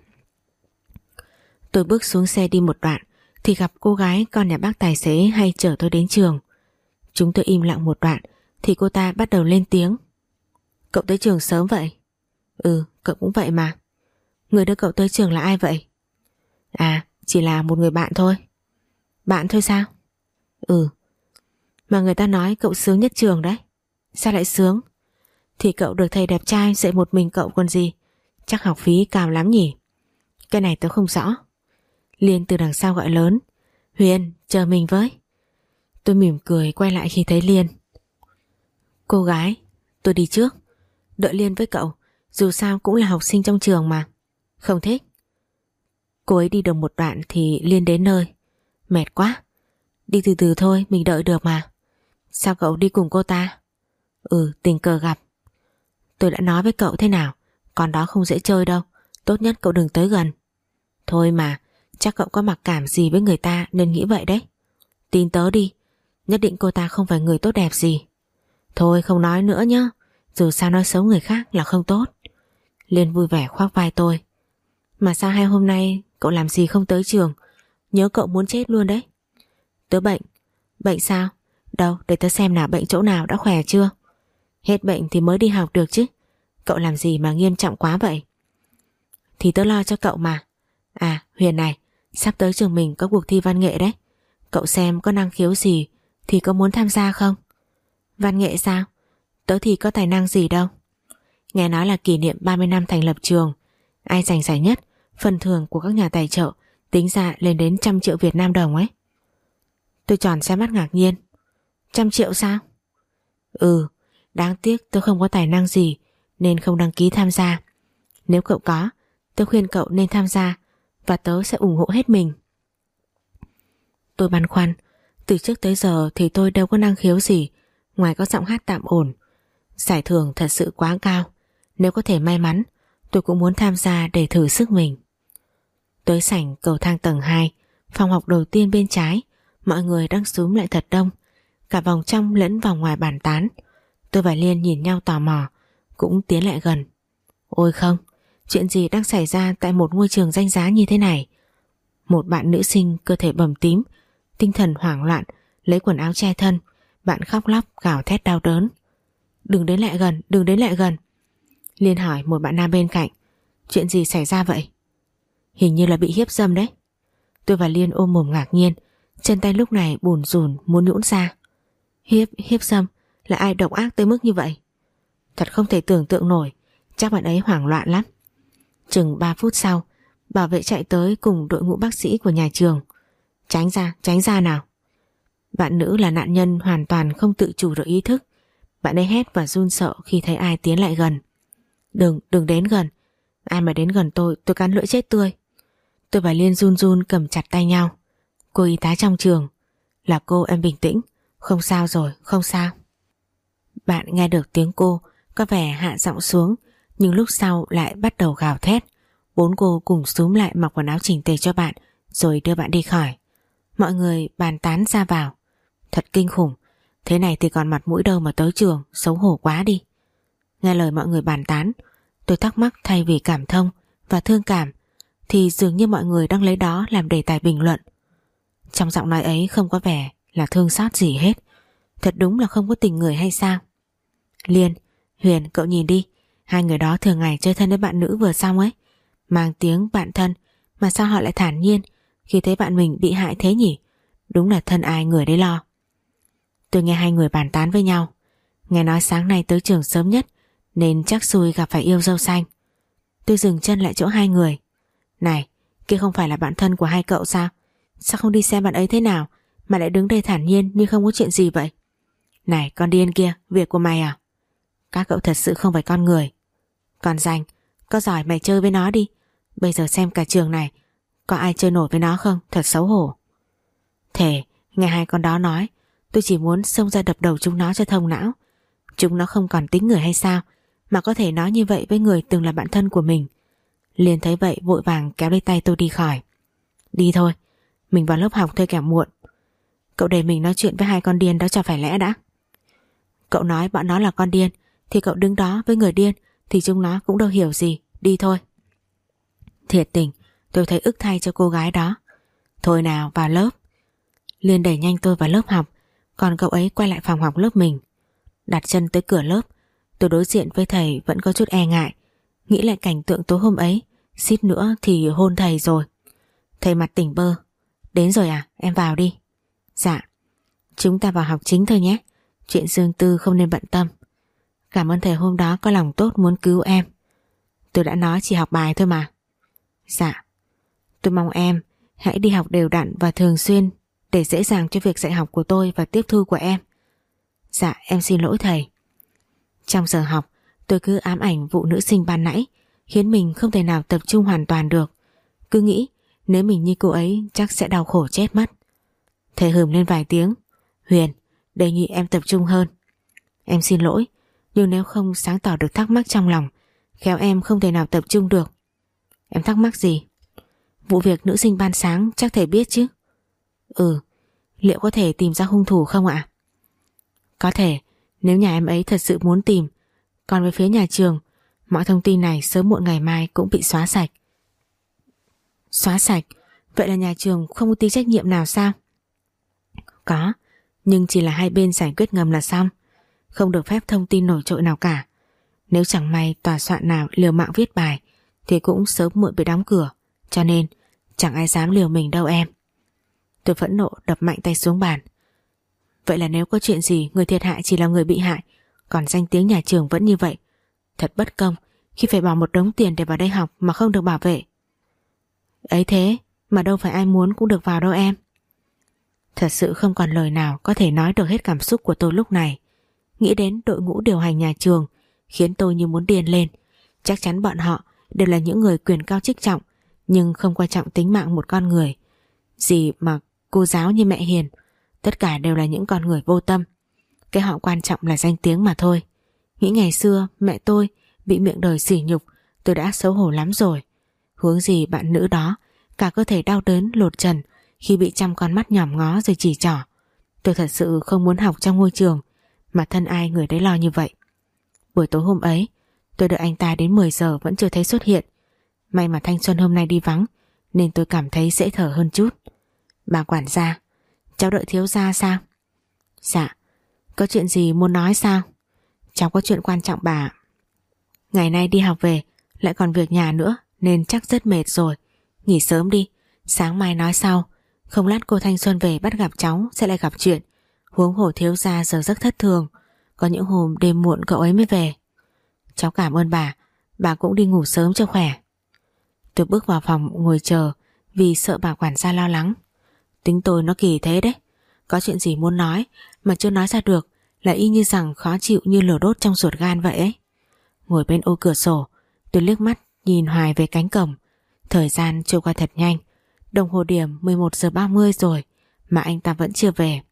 Tôi bước xuống xe đi một đoạn thì gặp cô gái con nhà bác tài xế hay chở tôi đến trường. Chúng tôi im lặng một đoạn thì cô ta bắt đầu lên tiếng. Cậu tới trường sớm vậy? Ừ, cậu cũng vậy mà. Người đưa cậu tới trường là ai vậy? À, chỉ là một người bạn thôi. Bạn thôi sao? Ừ. Mà người ta nói cậu sướng nhất trường đấy. Sao lại sướng? Thì cậu được thầy đẹp trai dạy một mình cậu còn gì. Chắc học phí cao lắm nhỉ? Cái này tôi không rõ. Liên từ đằng sau gọi lớn. Huyền, chờ mình với. Tôi mỉm cười quay lại khi thấy Liên. Cô gái, tôi đi trước. Đợi Liên với cậu, dù sao cũng là học sinh trong trường mà. Không thích. Cô ấy đi được một đoạn thì Liên đến nơi. Mệt quá. Đi từ từ thôi, mình đợi được mà. Sao cậu đi cùng cô ta? Ừ, tình cờ gặp. Tôi đã nói với cậu thế nào, con đó không dễ chơi đâu. Tốt nhất cậu đừng tới gần. Thôi mà, chắc cậu có mặc cảm gì với người ta nên nghĩ vậy đấy. Tin tớ đi, nhất định cô ta không phải người tốt đẹp gì. Thôi không nói nữa nhá, dù sao nói xấu người khác là không tốt. Liên vui vẻ khoác vai tôi. Mà sao hai hôm nay cậu làm gì không tới trường? Nhớ cậu muốn chết luôn đấy. Tớ bệnh. Bệnh sao? Đâu, để tớ xem nào, bệnh chỗ nào, đã khỏe chưa? Hết bệnh thì mới đi học được chứ. Cậu làm gì mà nghiêm trọng quá vậy? Thì tớ lo cho cậu mà. À, Huyền này, sắp tới trường mình có cuộc thi văn nghệ đấy. Cậu xem có năng khiếu gì thì có muốn tham gia không? Văn nghệ sao? Tớ thì có tài năng gì đâu. Nghe nói là kỷ niệm 30 năm thành lập trường. Ai giành giải nhất, phần thưởng của các nhà tài trợ tính ra lên đến 100 triệu Việt Nam đồng ấy. Tôi tròn xe mắt ngạc nhiên. 100 triệu sao? Ừ, đáng tiếc tôi không có tài năng gì nên không đăng ký tham gia. Nếu cậu có, tôi khuyên cậu nên tham gia và tớ sẽ ủng hộ hết mình. Tôi băn khoăn, Từ trước tới giờ thì tôi đâu có năng khiếu gì ngoài có giọng hát tạm ổn. Giải thưởng thật sự quá cao. Nếu có thể may mắn, tôi cũng muốn tham gia để thử sức mình. Tới sảnh cầu thang tầng 2, phòng học đầu tiên bên trái, mọi người đang xúm lại thật đông, cả vòng trong lẫn vòng ngoài bàn tán. Tôi và Liên nhìn nhau tò mò, cũng tiến lại gần. Ôi không, chuyện gì đang xảy ra tại một ngôi trường danh giá như thế này? Một bạn nữ sinh cơ thể bầm tím, tinh thần hoảng loạn, lấy quần áo che thân, bạn khóc lóc gào thét đau đớn. Đừng đến lại gần, đừng đến lại gần. Liên hỏi một bạn nam bên cạnh, chuyện gì xảy ra vậy? Hình như là bị hiếp dâm đấy. Tôi và Liên ôm mồm ngạc nhiên, chân tay lúc này bùn rùn muốn nhũn ra. Hiếp dâm? Là ai độc ác tới mức như vậy? Thật không thể tưởng tượng nổi, chắc bạn ấy hoảng loạn lắm. Chừng 3 phút sau, bảo vệ chạy tới cùng đội ngũ bác sĩ của nhà trường. Tránh ra nào. Bạn nữ là nạn nhân hoàn toàn không tự chủ được ý thức. Bạn ấy hét và run sợ khi thấy ai tiến lại gần. Đừng đến gần. Ai mà đến gần tôi cắn lưỡi chết tươi. Tôi và Liên run run cầm chặt tay nhau. Cô y tá trong trường. Là cô, em bình tĩnh. Không sao rồi, không sao. Bạn nghe được tiếng cô có vẻ hạ giọng xuống, nhưng lúc sau lại bắt đầu gào thét. 4 cô cùng xúm lại mặc quần áo chỉnh tề cho bạn, rồi đưa bạn đi khỏi. Mọi người bàn tán ra vào. Thật kinh khủng. Thế này thì còn mặt mũi đâu mà tới trường, xấu hổ quá đi. Nghe lời mọi người bàn tán, tôi thắc mắc thay vì cảm thông và thương cảm, thì dường như mọi người đang lấy đó làm đề tài bình luận. Trong giọng nói ấy không có vẻ là thương xót gì hết. Thật đúng là không có tình người hay sao? Liên, Huyền, cậu nhìn đi. Hai người đó thường ngày chơi thân với bạn nữ vừa xong ấy. Mang tiếng bạn thân, mà sao họ lại thản nhiên khi thấy bạn mình bị hại thế nhỉ? Đúng là thân ai người đấy lo. Tôi nghe hai người bàn tán với nhau. Nghe nói sáng nay tới trường sớm nhất, nên chắc xui gặp phải yêu dâu xanh. Tôi dừng chân lại chỗ hai người. Này, kia không phải là bạn thân của hai cậu sao? Sao không đi xem bạn ấy thế nào mà lại đứng đây thản nhiên như không có chuyện gì vậy? Này con điên kia, việc của mày à? Các cậu thật sự không phải con người. Con danh, có giỏi mày chơi với nó đi. Bây giờ xem cả trường này có ai chơi nổi với nó không? Thật xấu hổ. Thể, nghe hai con đó nói, tôi chỉ muốn xông ra đập đầu chúng nó cho thông não. Chúng nó không còn tính người hay sao mà có thể nói như vậy với người từng là bạn thân của mình. Liền thấy vậy vội vàng kéo lấy tay tôi đi khỏi. Đi thôi, mình vào lớp học thôi kẻo muộn. Cậu để mình nói chuyện với hai con điên đó cho phải lẽ đã. Cậu nói bọn nó là con điên thì cậu đứng đó với người điên thì chúng nó cũng đâu hiểu gì. Đi thôi. Thiệt tình, tôi thấy ức thay cho cô gái đó. Thôi nào, vào lớp. Liên đẩy nhanh tôi vào lớp học, còn cậu ấy quay lại phòng học lớp mình. Đặt chân tới cửa lớp, tôi đối diện với thầy vẫn có chút e ngại. Nghĩ lại cảnh tượng tối hôm ấy, suýt nữa thì hôn thầy rồi. Thầy mặt tỉnh bơ. Đến rồi à, em vào đi. Dạ. Chúng ta vào học chính thôi nhé. Chuyện riêng tư không nên bận tâm. Cảm ơn thầy hôm đó có lòng tốt muốn cứu em. Tôi đã nói chỉ học bài thôi mà. Dạ. Tôi mong em hãy đi học đều đặn và thường xuyên để dễ dàng cho việc dạy học của tôi và tiếp thu của em. Dạ, em xin lỗi thầy. Trong giờ học, tôi cứ ám ảnh vụ nữ sinh ban nãy, khiến mình không thể nào tập trung hoàn toàn được. Cứ nghĩ nếu mình như cô ấy chắc sẽ đau khổ chết mất. Thầy hừm lên vài tiếng. Huyền, đề nghị em tập trung hơn. Em xin lỗi, nhưng nếu không sáng tỏ được thắc mắc trong lòng, khéo em không thể nào tập trung được. Em thắc mắc gì? Vụ việc nữ sinh ban sáng chắc thầy biết chứ? Ừ, liệu có thể tìm ra hung thủ không ạ? Có thể, nếu nhà em ấy thật sự muốn tìm. Còn về phía nhà trường, mọi thông tin này sớm muộn ngày mai cũng bị xóa sạch. Xóa sạch? Vậy là nhà trường không có tí trách nhiệm nào sao? Có, nhưng chỉ là hai bên giải quyết ngầm là xong. Không được phép thông tin nổi trội nào cả. Nếu chẳng may tòa soạn nào liều mạng viết bài thì cũng sớm muộn bị đóng cửa. Cho nên chẳng ai dám liều mình đâu em. Tôi phẫn nộ đập mạnh tay xuống bàn. Vậy là nếu có chuyện gì, người thiệt hại chỉ là người bị hại, còn danh tiếng nhà trường vẫn như vậy. Thật bất công khi phải bỏ một đống tiền để vào đây học mà không được bảo vệ. Ấy thế mà đâu phải ai muốn cũng được vào đâu em. Thật sự không còn lời nào có thể nói được hết cảm xúc của tôi lúc này. Nghĩ đến đội ngũ điều hành nhà trường khiến tôi như muốn điên lên. Chắc chắn bọn họ đều là những người quyền cao chức trọng, nhưng không quan trọng tính mạng một con người. Gì mà cô giáo như mẹ Hiền, Tất cả đều là những con người vô tâm. Cái họ quan trọng là danh tiếng mà thôi. Nghĩ ngày xưa mẹ tôi bị miệng đời sỉ nhục, tôi đã xấu hổ lắm rồi. Huống gì bạn nữ đó cả cơ thể đau đớn lột trần khi bị trăm con mắt nhòm ngó rồi chỉ trỏ. Tôi thật sự không muốn học trong ngôi trường mà thân ai người đấy lo như vậy. Buổi tối hôm ấy tôi đợi anh ta đến 10 giờ vẫn chưa thấy xuất hiện. May mà thanh xuân hôm nay đi vắng nên tôi cảm thấy dễ thở hơn chút. Bà quản gia, cháu đợi thiếu gia sao? Dạ. Có chuyện gì muốn nói sao? Cháu có chuyện quan trọng bà. Ngày nay đi học về lại còn việc nhà nữa nên chắc rất mệt rồi. Nghỉ sớm đi, sáng mai nói sau. Không lát cô Thanh Xuân về bắt gặp cháu sẽ lại gặp chuyện. Huống hồ thiếu gia giờ rất thất thường. Có những hôm đêm muộn cậu ấy mới về. Cháu cảm ơn bà cũng đi ngủ sớm cho khỏe. Tôi bước vào phòng ngồi chờ vì sợ bà quản gia lo lắng. Tính tôi nó kỳ thế đấy. Có chuyện gì muốn nói mà chưa nói ra được là y như rằng khó chịu như lửa đốt trong ruột gan vậy ấy. Ngồi bên ô cửa sổ, tôi liếc mắt nhìn hoài về cánh cổng. Thời gian trôi qua thật nhanh. Đồng hồ điểm 11 giờ 30 rồi mà anh ta vẫn chưa về.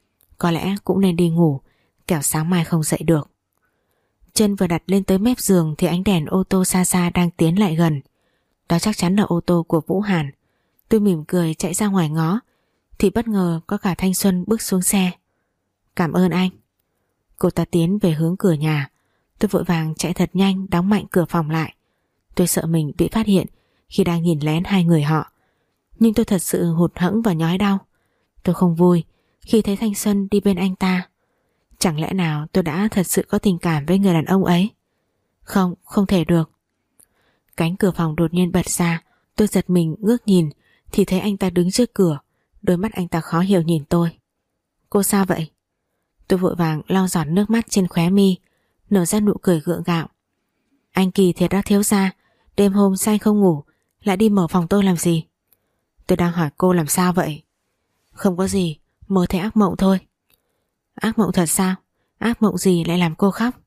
Có lẽ cũng nên đi ngủ, kẻo sáng mai không dậy được. Chân vừa đặt lên tới mép giường thì ánh đèn ô tô xa xa đang tiến lại gần. Đó chắc chắn là ô tô của Vũ Hàn. Tôi mỉm cười chạy ra ngoài ngó thì bất ngờ có cả Thanh Xuân bước xuống xe. Cảm ơn anh. Cô ta tiến về hướng cửa nhà. Tôi vội vàng chạy thật nhanh đóng mạnh cửa phòng lại. Tôi sợ mình bị phát hiện khi đang nhìn lén hai người họ. Nhưng tôi thật sự hụt hẫng và nhói đau. Tôi không vui khi thấy Thanh Xuân đi bên anh ta. Chẳng lẽ nào tôi đã thật sự có tình cảm với người đàn ông ấy? Không thể được. Cánh cửa phòng đột nhiên bật ra. Tôi giật mình ngước nhìn thì thấy anh ta đứng trước cửa. Đôi mắt anh ta khó hiểu nhìn tôi. Cô sao vậy? Tôi vội vàng lau giọt nước mắt trên khóe mi, nở ra nụ cười gượng gạo. Anh kỳ thiệt đã thiếu gia. Đêm hôm say không ngủ lại đi mở phòng tôi làm gì? Tôi đang hỏi cô làm sao vậy? Không có gì, mơ thấy ác mộng thôi. Ác mộng thật sao? Ác mộng gì lại làm cô khóc?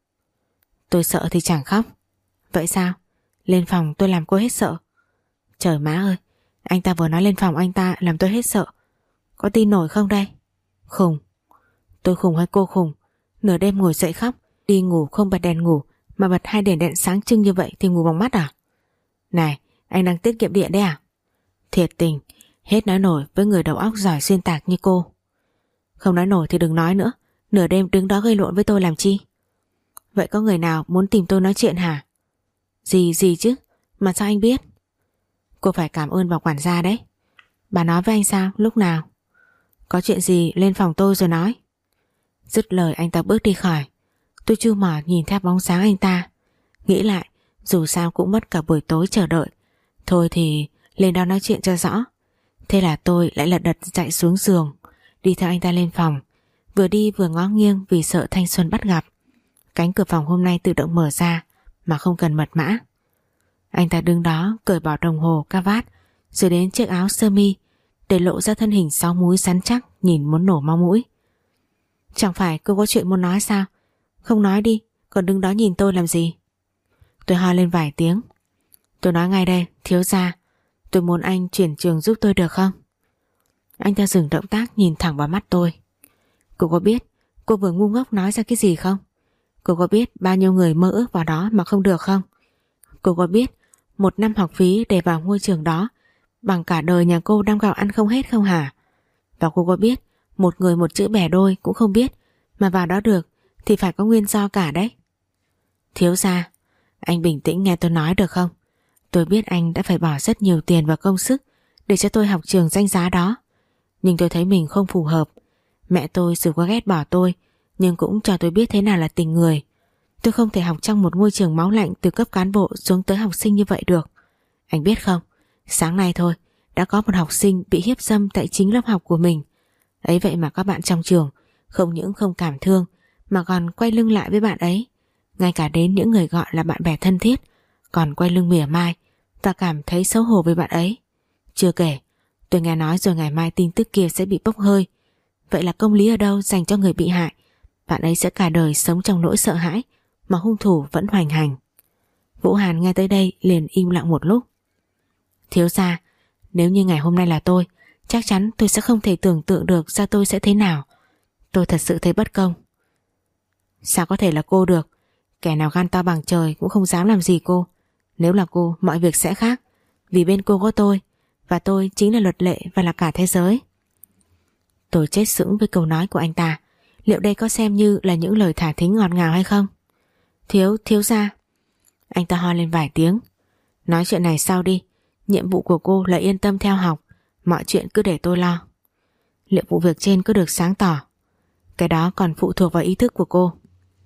Tôi sợ thì chẳng khóc. Vậy sao? Lên phòng tôi làm cô hết sợ. Trời má ơi, anh ta vừa nói lên phòng anh ta làm tôi hết sợ. Có tin nổi không đây? Khùng. Tôi khùng hay cô khùng? Nửa đêm ngồi dậy khóc, đi ngủ không bật đèn ngủ mà bật hai đèn điện sáng trưng như vậy thì ngủ bằng mắt à? Này, anh đang tiết kiệm điện đấy à? Thiệt tình, hết nói nổi với người đầu óc giỏi xuyên tạc như cô. Không nói nổi thì đừng nói nữa. Nửa đêm đứng đó gây lộn với tôi làm chi? Vậy có người nào muốn tìm tôi nói chuyện hả? Gì chứ? Mà sao anh biết? Cô phải cảm ơn bà quản gia đấy. Bà nói với anh sao? Lúc nào? Có chuyện gì lên phòng tôi rồi nói. Dứt lời anh ta bước đi khỏi. Tôi chu mỏ nhìn theo bóng dáng anh ta. Nghĩ lại, dù sao cũng mất cả buổi tối chờ đợi. Thôi thì lên đó nói chuyện cho rõ. Thế là tôi lại lật đật chạy xuống giường, đi theo anh ta lên phòng. Vừa đi vừa ngó nghiêng vì sợ Thanh Xuân bắt gặp. Cánh cửa phòng hôm nay tự động mở ra mà không cần mật mã. Anh ta đứng đó cởi bỏ đồng hồ cà vạt rồi đến chiếc áo sơ mi để lộ ra thân hình 6 múi rắn chắc nhìn muốn nổ máu mũi. Chẳng phải cô có chuyện muốn nói sao? Không nói đi, còn đứng đó nhìn tôi làm gì? Tôi ho lên vài tiếng. Tôi nói ngay đây, thiếu gia, tôi muốn anh chuyển trường giúp tôi được không? Anh ta dừng động tác nhìn thẳng vào mắt tôi. Cô có biết cô vừa ngu ngốc nói ra cái gì không? Cô có biết bao nhiêu người mơ ước vào đó mà không được không? Cô có biết 1 năm học phí để vào ngôi trường đó bằng cả đời nhà cô đong gạo ăn không hết không hả? Và cô có biết một người một chữ bẻ đôi cũng không biết mà vào đó được thì phải có nguyên do cả đấy. Thiếu gia, anh bình tĩnh nghe tôi nói được không? Tôi biết anh đã phải bỏ rất nhiều tiền và công sức để cho tôi học trường danh giá đó. Nhưng tôi thấy mình không phù hợp. Mẹ tôi dù có ghét bỏ tôi nhưng cũng cho tôi biết thế nào là tình người. Tôi không thể học trong một ngôi trường máu lạnh từ cấp cán bộ xuống tới học sinh như vậy được. Anh biết không, sáng nay thôi đã có một học sinh bị hiếp dâm tại chính lớp học của mình. Ấy vậy mà các bạn trong trường không những không cảm thương mà còn quay lưng lại với bạn ấy. Ngay cả đến những người gọi là bạn bè thân thiết còn quay lưng mỉa mai và cảm thấy xấu hổ với bạn ấy. Chưa kể, tôi nghe nói rồi ngày mai tin tức kia sẽ bị bốc hơi. Vậy là công lý ở đâu dành cho người bị hại? Bạn ấy sẽ cả đời sống trong nỗi sợ hãi mà hung thủ vẫn hoành hành. Vũ Hàn nghe tới đây liền im lặng một lúc. Thiếu gia, nếu như ngày hôm nay là tôi chắc chắn tôi sẽ không thể tưởng tượng được ra tôi sẽ thế nào. Tôi thật sự thấy bất công. Sao có thể là cô được? Kẻ nào gan to bằng trời cũng không dám làm gì cô. Nếu là cô, mọi việc sẽ khác. Vì bên cô có tôi, và tôi chính là luật lệ và là cả thế giới. Tôi chết sững với câu nói của anh ta. Liệu đây có xem như là những lời thả thính ngọt ngào hay không? Thiếu gia. Anh ta ho lên vài tiếng. Nói chuyện này sau đi. Nhiệm vụ của cô là yên tâm theo học. Mọi chuyện cứ để tôi lo. Liệu vụ việc trên có được sáng tỏ? Cái đó còn phụ thuộc vào ý thức của cô.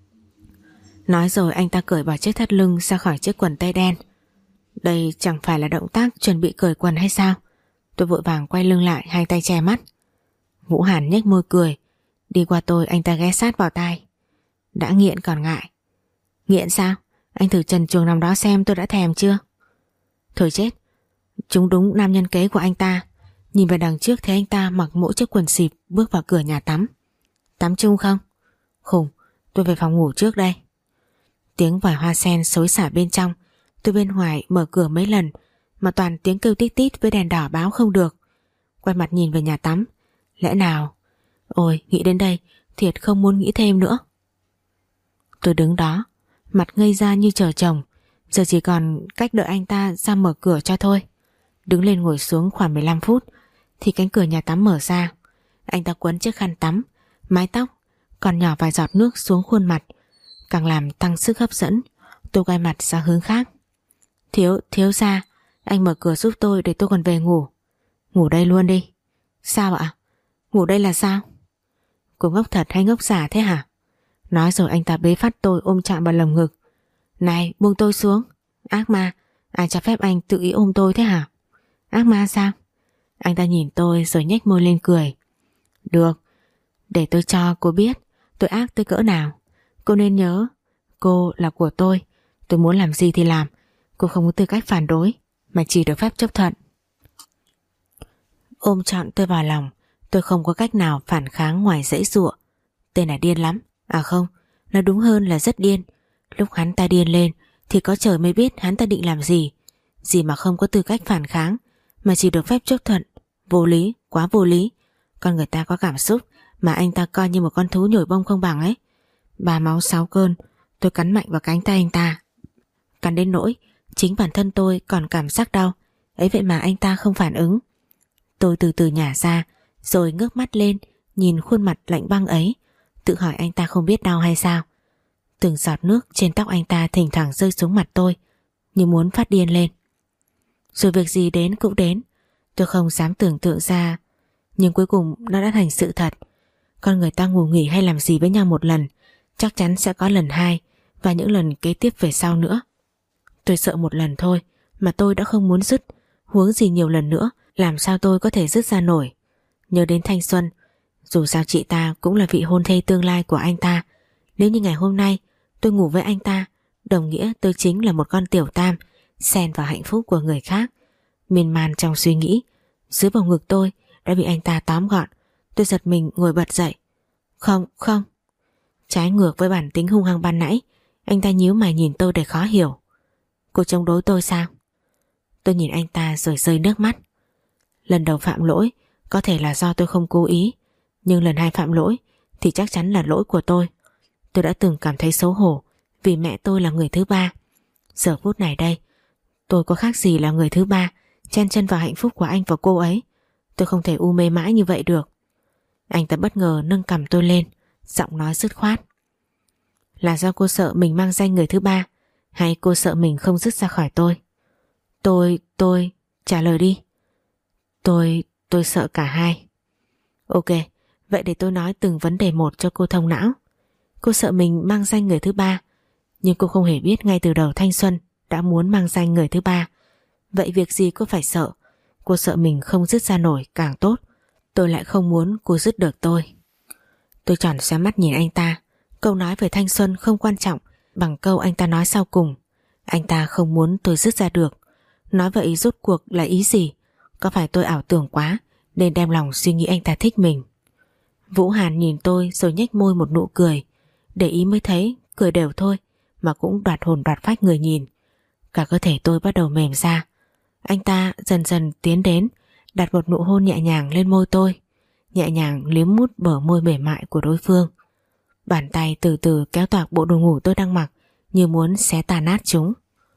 Nói rồi anh ta cởi bỏ chiếc thắt lưng ra khỏi chiếc quần tây đen. Đây chẳng phải là động tác chuẩn bị cởi quần hay sao? Tôi vội vàng quay lưng lại, hai tay che mắt. Vũ Hàn nhếch môi cười. Đi qua tôi, anh ta ghé sát vào tai. Đã nghiện còn ngại. Nghiện sao? Anh thử trần truồng nằm đó xem tôi đã thèm chưa? Thôi chết. Chúng đúng nam nhân kế của anh ta. Nhìn về đằng trước thấy anh ta mặc mỗi chiếc quần xịp bước vào cửa nhà tắm. Tắm chung không? Khùng, tôi về phòng ngủ trước đây. Tiếng vòi hoa sen xối xả bên trong. Tôi bên ngoài mở cửa mấy lần mà toàn tiếng kêu tít tít với đèn đỏ báo không được. Quay mặt nhìn về nhà tắm. Lẽ nào? Ôi, nghĩ đến đây thiệt không muốn nghĩ thêm nữa. Tôi đứng đó, mặt ngây ra như chờ chồng. Giờ chỉ còn cách đợi anh ta ra mở cửa cho thôi. Đứng lên ngồi xuống khoảng 15 phút thì cánh cửa nhà tắm mở ra. Anh ta quấn chiếc khăn tắm, mái tóc còn nhỏ vài giọt nước xuống khuôn mặt, càng làm tăng sức hấp dẫn. Tôi quay mặt ra hướng khác. Thiếu gia, anh mở cửa giúp tôi để tôi còn về ngủ. Ngủ đây luôn đi. Sao ạ? Ngủ đây là sao? Cô ngốc thật hay ngốc giả thế hả? Nói rồi anh ta bế phát tôi ôm chạm vào lồng ngực. Này, buông tôi xuống. Ác ma, ai cho phép anh tự ý ôm tôi thế hả? Ác ma sao? Anh ta nhìn tôi rồi nhếch môi lên cười. Được, để tôi cho cô biết tôi ác tới cỡ nào. Cô nên nhớ, cô là của tôi muốn làm gì thì làm. Cô không có tư cách phản đối, mà chỉ được phép chấp thuận. Ôm trọn tôi vào lòng, tôi không có cách nào phản kháng ngoài giãy giụa. Tên này điên lắm. À không, nói đúng hơn là rất điên. Lúc hắn ta điên lên thì có trời mới biết hắn ta định làm gì. Gì mà không có tư cách phản kháng, mà chỉ được phép chấp thuận. Vô lý, quá vô lý. Con người ta có cảm xúc mà anh ta coi như một con thú nhồi bông không bằng ấy. Ba máu sáu cơn, tôi cắn mạnh vào cánh tay anh ta. Cắn đến nỗi chính bản thân tôi còn cảm giác đau. Ấy vậy mà anh ta không phản ứng. Tôi từ từ nhả ra, rồi ngước mắt lên, nhìn khuôn mặt lạnh băng ấy, tự hỏi anh ta không biết đau hay sao. Từng giọt nước trên tóc anh ta thỉnh thoảng rơi xuống mặt tôi, như muốn phát điên lên. Rồi việc gì đến cũng đến, tôi không dám tưởng tượng ra, nhưng cuối cùng nó đã thành sự thật. Con người ta ngủ nghỉ hay làm gì với nhau một lần, chắc chắn sẽ có lần hai và những lần kế tiếp về sau nữa. Tôi sợ một lần thôi mà tôi đã không muốn dứt, huống gì nhiều lần nữa, làm sao tôi có thể dứt ra nổi. Nhớ đến thanh xuân, dù sao chị ta cũng là vị hôn thê tương lai của anh ta. Nếu như ngày hôm nay tôi ngủ với anh ta, đồng nghĩa tôi chính là một con tiểu tam xen vào hạnh phúc của người khác. Miên man trong suy nghĩ, dưới bầu ngực tôi đã bị anh ta tóm gọn. Tôi giật mình ngồi bật dậy. Không. Trái ngược với bản tính hung hăng ban nãy, anh ta nhíu mày nhìn tôi để khó hiểu. Cô chống đối tôi sao? Tôi nhìn anh ta rồi rơi nước mắt. Lần đầu phạm lỗi có thể là do tôi không cố ý, nhưng lần hai phạm lỗi thì chắc chắn là lỗi của tôi. Tôi đã từng cảm thấy xấu hổ vì mẹ tôi là người thứ ba. Giờ phút này đây, tôi có khác gì là người thứ ba chen chân vào hạnh phúc của anh và cô ấy. Tôi không thể u mê mãi như vậy được. Anh ta bất ngờ nâng cằm tôi lên, giọng nói dứt khoát. Là do cô sợ mình mang danh người thứ ba, hay cô sợ mình không dứt ra khỏi tôi? Tôi trả lời đi. Tôi sợ cả hai. Ok, vậy để tôi nói từng vấn đề một cho cô thông não. Cô sợ mình mang danh người thứ ba, nhưng cô không hề biết ngay từ đầu thanh xuân đã muốn mang danh người thứ ba. Vậy việc gì cô phải sợ? Cô sợ mình không dứt ra nổi càng tốt. Tôi lại không muốn cô dứt được tôi. Tôi tròn xoe mắt nhìn anh ta. Câu nói về thanh xuân không quan trọng bằng câu anh ta nói sau cùng. Anh ta không muốn tôi dứt ra được. Nói vậy rốt cuộc là ý gì? Có phải tôi ảo tưởng quá nên đem lòng suy nghĩ anh ta thích mình? Vũ Hàn nhìn tôi rồi nhếch môi một nụ cười. Để ý mới thấy cười đều thôi mà cũng đoạt hồn đoạt phách người nhìn. Cả cơ thể tôi bắt đầu mềm ra. Anh ta dần dần tiến đến, đặt một nụ hôn nhẹ nhàng lên môi tôi, nhẹ nhàng liếm mút bờ môi mềm mại của đối phương. Bàn tay từ từ kéo toạc bộ đồ ngủ tôi đang mặc, như muốn xé tàn nát chúng.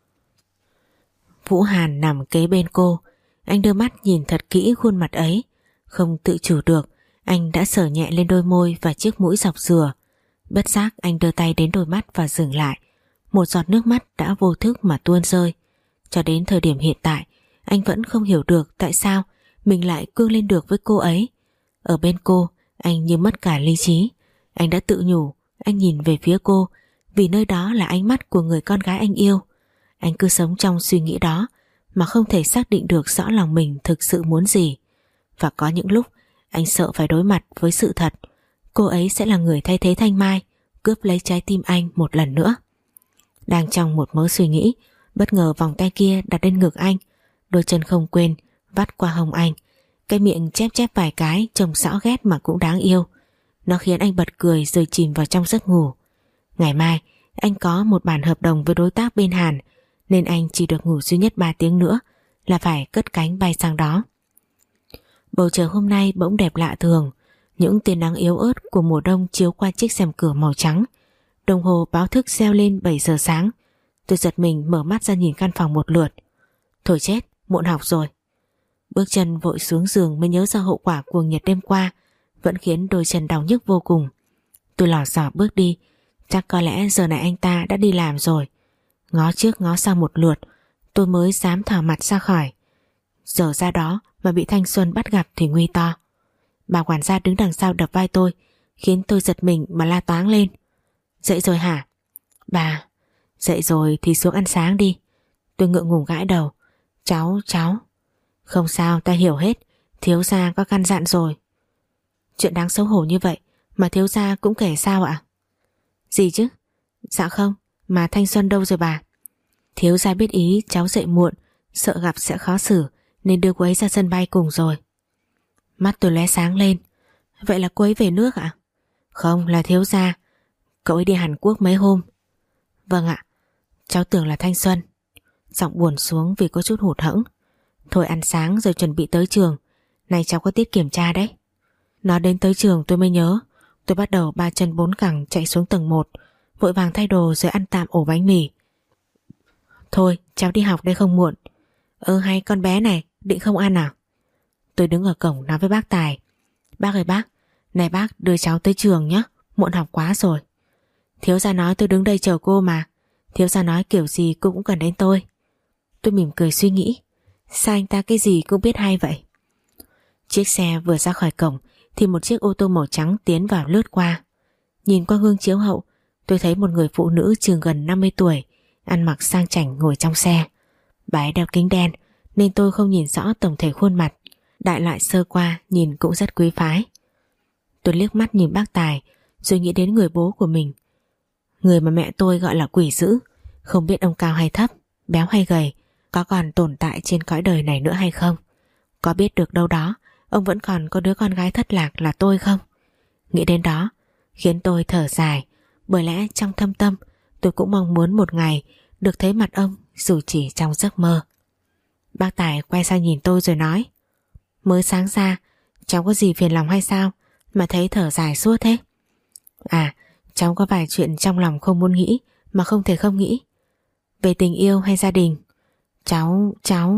Vũ Hàn nằm kế bên cô, anh đưa mắt nhìn thật kỹ khuôn mặt ấy, không tự chủ được, anh đã sờ nhẹ lên đôi môi và chiếc mũi dọc dừa. Bất giác anh đưa tay đến đôi mắt và dừng lại, một giọt nước mắt đã vô thức mà tuôn rơi. Cho đến thời điểm hiện tại, anh vẫn không hiểu được tại sao mình lại cương lên được với cô ấy. Ở bên cô, anh như mất cả lý trí. Anh đã tự nhủ, anh nhìn về phía cô, vì nơi đó là ánh mắt của người con gái anh yêu. Anh cứ sống trong suy nghĩ đó mà không thể xác định được rõ lòng mình thực sự muốn gì. Và có những lúc anh sợ phải đối mặt với sự thật, cô ấy sẽ là người thay thế Thanh Mai, cướp lấy trái tim anh một lần nữa. Đang trong một mớ suy nghĩ, bất ngờ vòng tay kia đặt lên ngực anh, đôi chân không quên vắt qua hông anh, cái miệng chép chép vài cái trông rõ ghét mà cũng đáng yêu. Nó khiến anh bật cười rồi chìm vào trong giấc ngủ. Ngày mai anh có một bản hợp đồng với đối tác bên Hàn, nên anh chỉ được ngủ duy nhất 3 tiếng nữa là phải cất cánh bay sang đó. Bầu trời hôm nay bỗng đẹp lạ thường, những tia nắng yếu ớt của mùa đông chiếu qua chiếc rèm cửa màu trắng. Đồng hồ báo thức reo lên 7 giờ sáng. Tôi giật mình mở mắt ra nhìn căn phòng một lượt. Thôi chết, muộn học rồi. Bước chân vội xuống giường mới nhớ ra hậu quả cuồng nhiệt đêm qua vẫn khiến đôi chân đau nhức vô cùng. Tôi lò xò bước đi, chắc có lẽ giờ này anh ta đã đi làm rồi. Ngó trước ngó sau một lượt, tôi mới dám thò mặt ra khỏi. Giờ ra đó mà bị Thanh Xuân bắt gặp thì nguy to. Bà quản gia đứng đằng sau đập vai tôi, khiến tôi giật mình mà la toáng lên. Dậy rồi hả? Bà, dậy rồi thì xuống ăn sáng đi. Tôi ngượng ngùng gãi đầu. Cháu. Không sao, ta hiểu hết, thiếu gia có căn dặn rồi. Chuyện đáng xấu hổ như vậy mà thiếu gia cũng kể sao ạ? Gì chứ? Dạ không, mà Thanh Xuân đâu rồi bà? Thiếu gia biết ý cháu dậy muộn, sợ gặp sẽ khó xử nên đưa cô ấy ra sân bay cùng rồi. Mắt tôi lóe sáng lên. Vậy là cô ấy về nước ạ? Không, là thiếu gia. Cậu ấy đi Hàn Quốc mấy hôm. Vâng ạ. Cháu tưởng là Thanh Xuân. Giọng buồn xuống vì có chút hụt hẫng. Thôi ăn sáng rồi chuẩn bị tới trường. Này cháu có tiết kiểm tra đấy. Nói đến tới trường tôi mới nhớ. Tôi bắt đầu 3 chân 4 cẳng chạy xuống tầng 1, vội vàng thay đồ rồi ăn tạm ổ bánh mì. Thôi cháu đi học đây không muộn. Hay con bé này định không ăn à? Tôi đứng ở cổng nói với bác Tài. Bác ơi bác, này bác đưa cháu tới trường nhé, muộn học quá rồi. Thiếu gia nói tôi đứng đây chờ cô mà. Thiếu gia nói kiểu gì cô cũng cần đến tôi. Tôi mỉm cười suy nghĩ, sao anh ta cái gì cũng biết hay vậy? Chiếc xe vừa ra khỏi cổng thì một chiếc ô tô màu trắng tiến vào lướt qua. Nhìn qua gương chiếu hậu, tôi thấy một người phụ nữ chừng gần 50 tuổi, ăn mặc sang chảnh ngồi trong xe. Bà ấy đeo kính đen nên tôi không nhìn rõ tổng thể khuôn mặt, đại loại sơ qua nhìn cũng rất quý phái. Tôi liếc mắt nhìn bác Tài rồi nghĩ đến người bố của mình, người mà mẹ tôi gọi là quỷ dữ. Không biết ông cao hay thấp, béo hay gầy, có còn tồn tại trên cõi đời này nữa hay không? Có biết được đâu đó ông vẫn còn có đứa con gái thất lạc là tôi không? Nghĩ đến đó khiến tôi thở dài, bởi lẽ trong thâm tâm tôi cũng mong muốn một ngày được thấy mặt ông dù chỉ trong giấc mơ. Bác Tài quay sang nhìn tôi rồi nói, mới sáng ra cháu có gì phiền lòng hay sao mà thấy thở dài suốt thế? À, cháu có vài chuyện trong lòng không muốn nghĩ mà không thể không nghĩ. Về tình yêu hay gia đình? Cháu...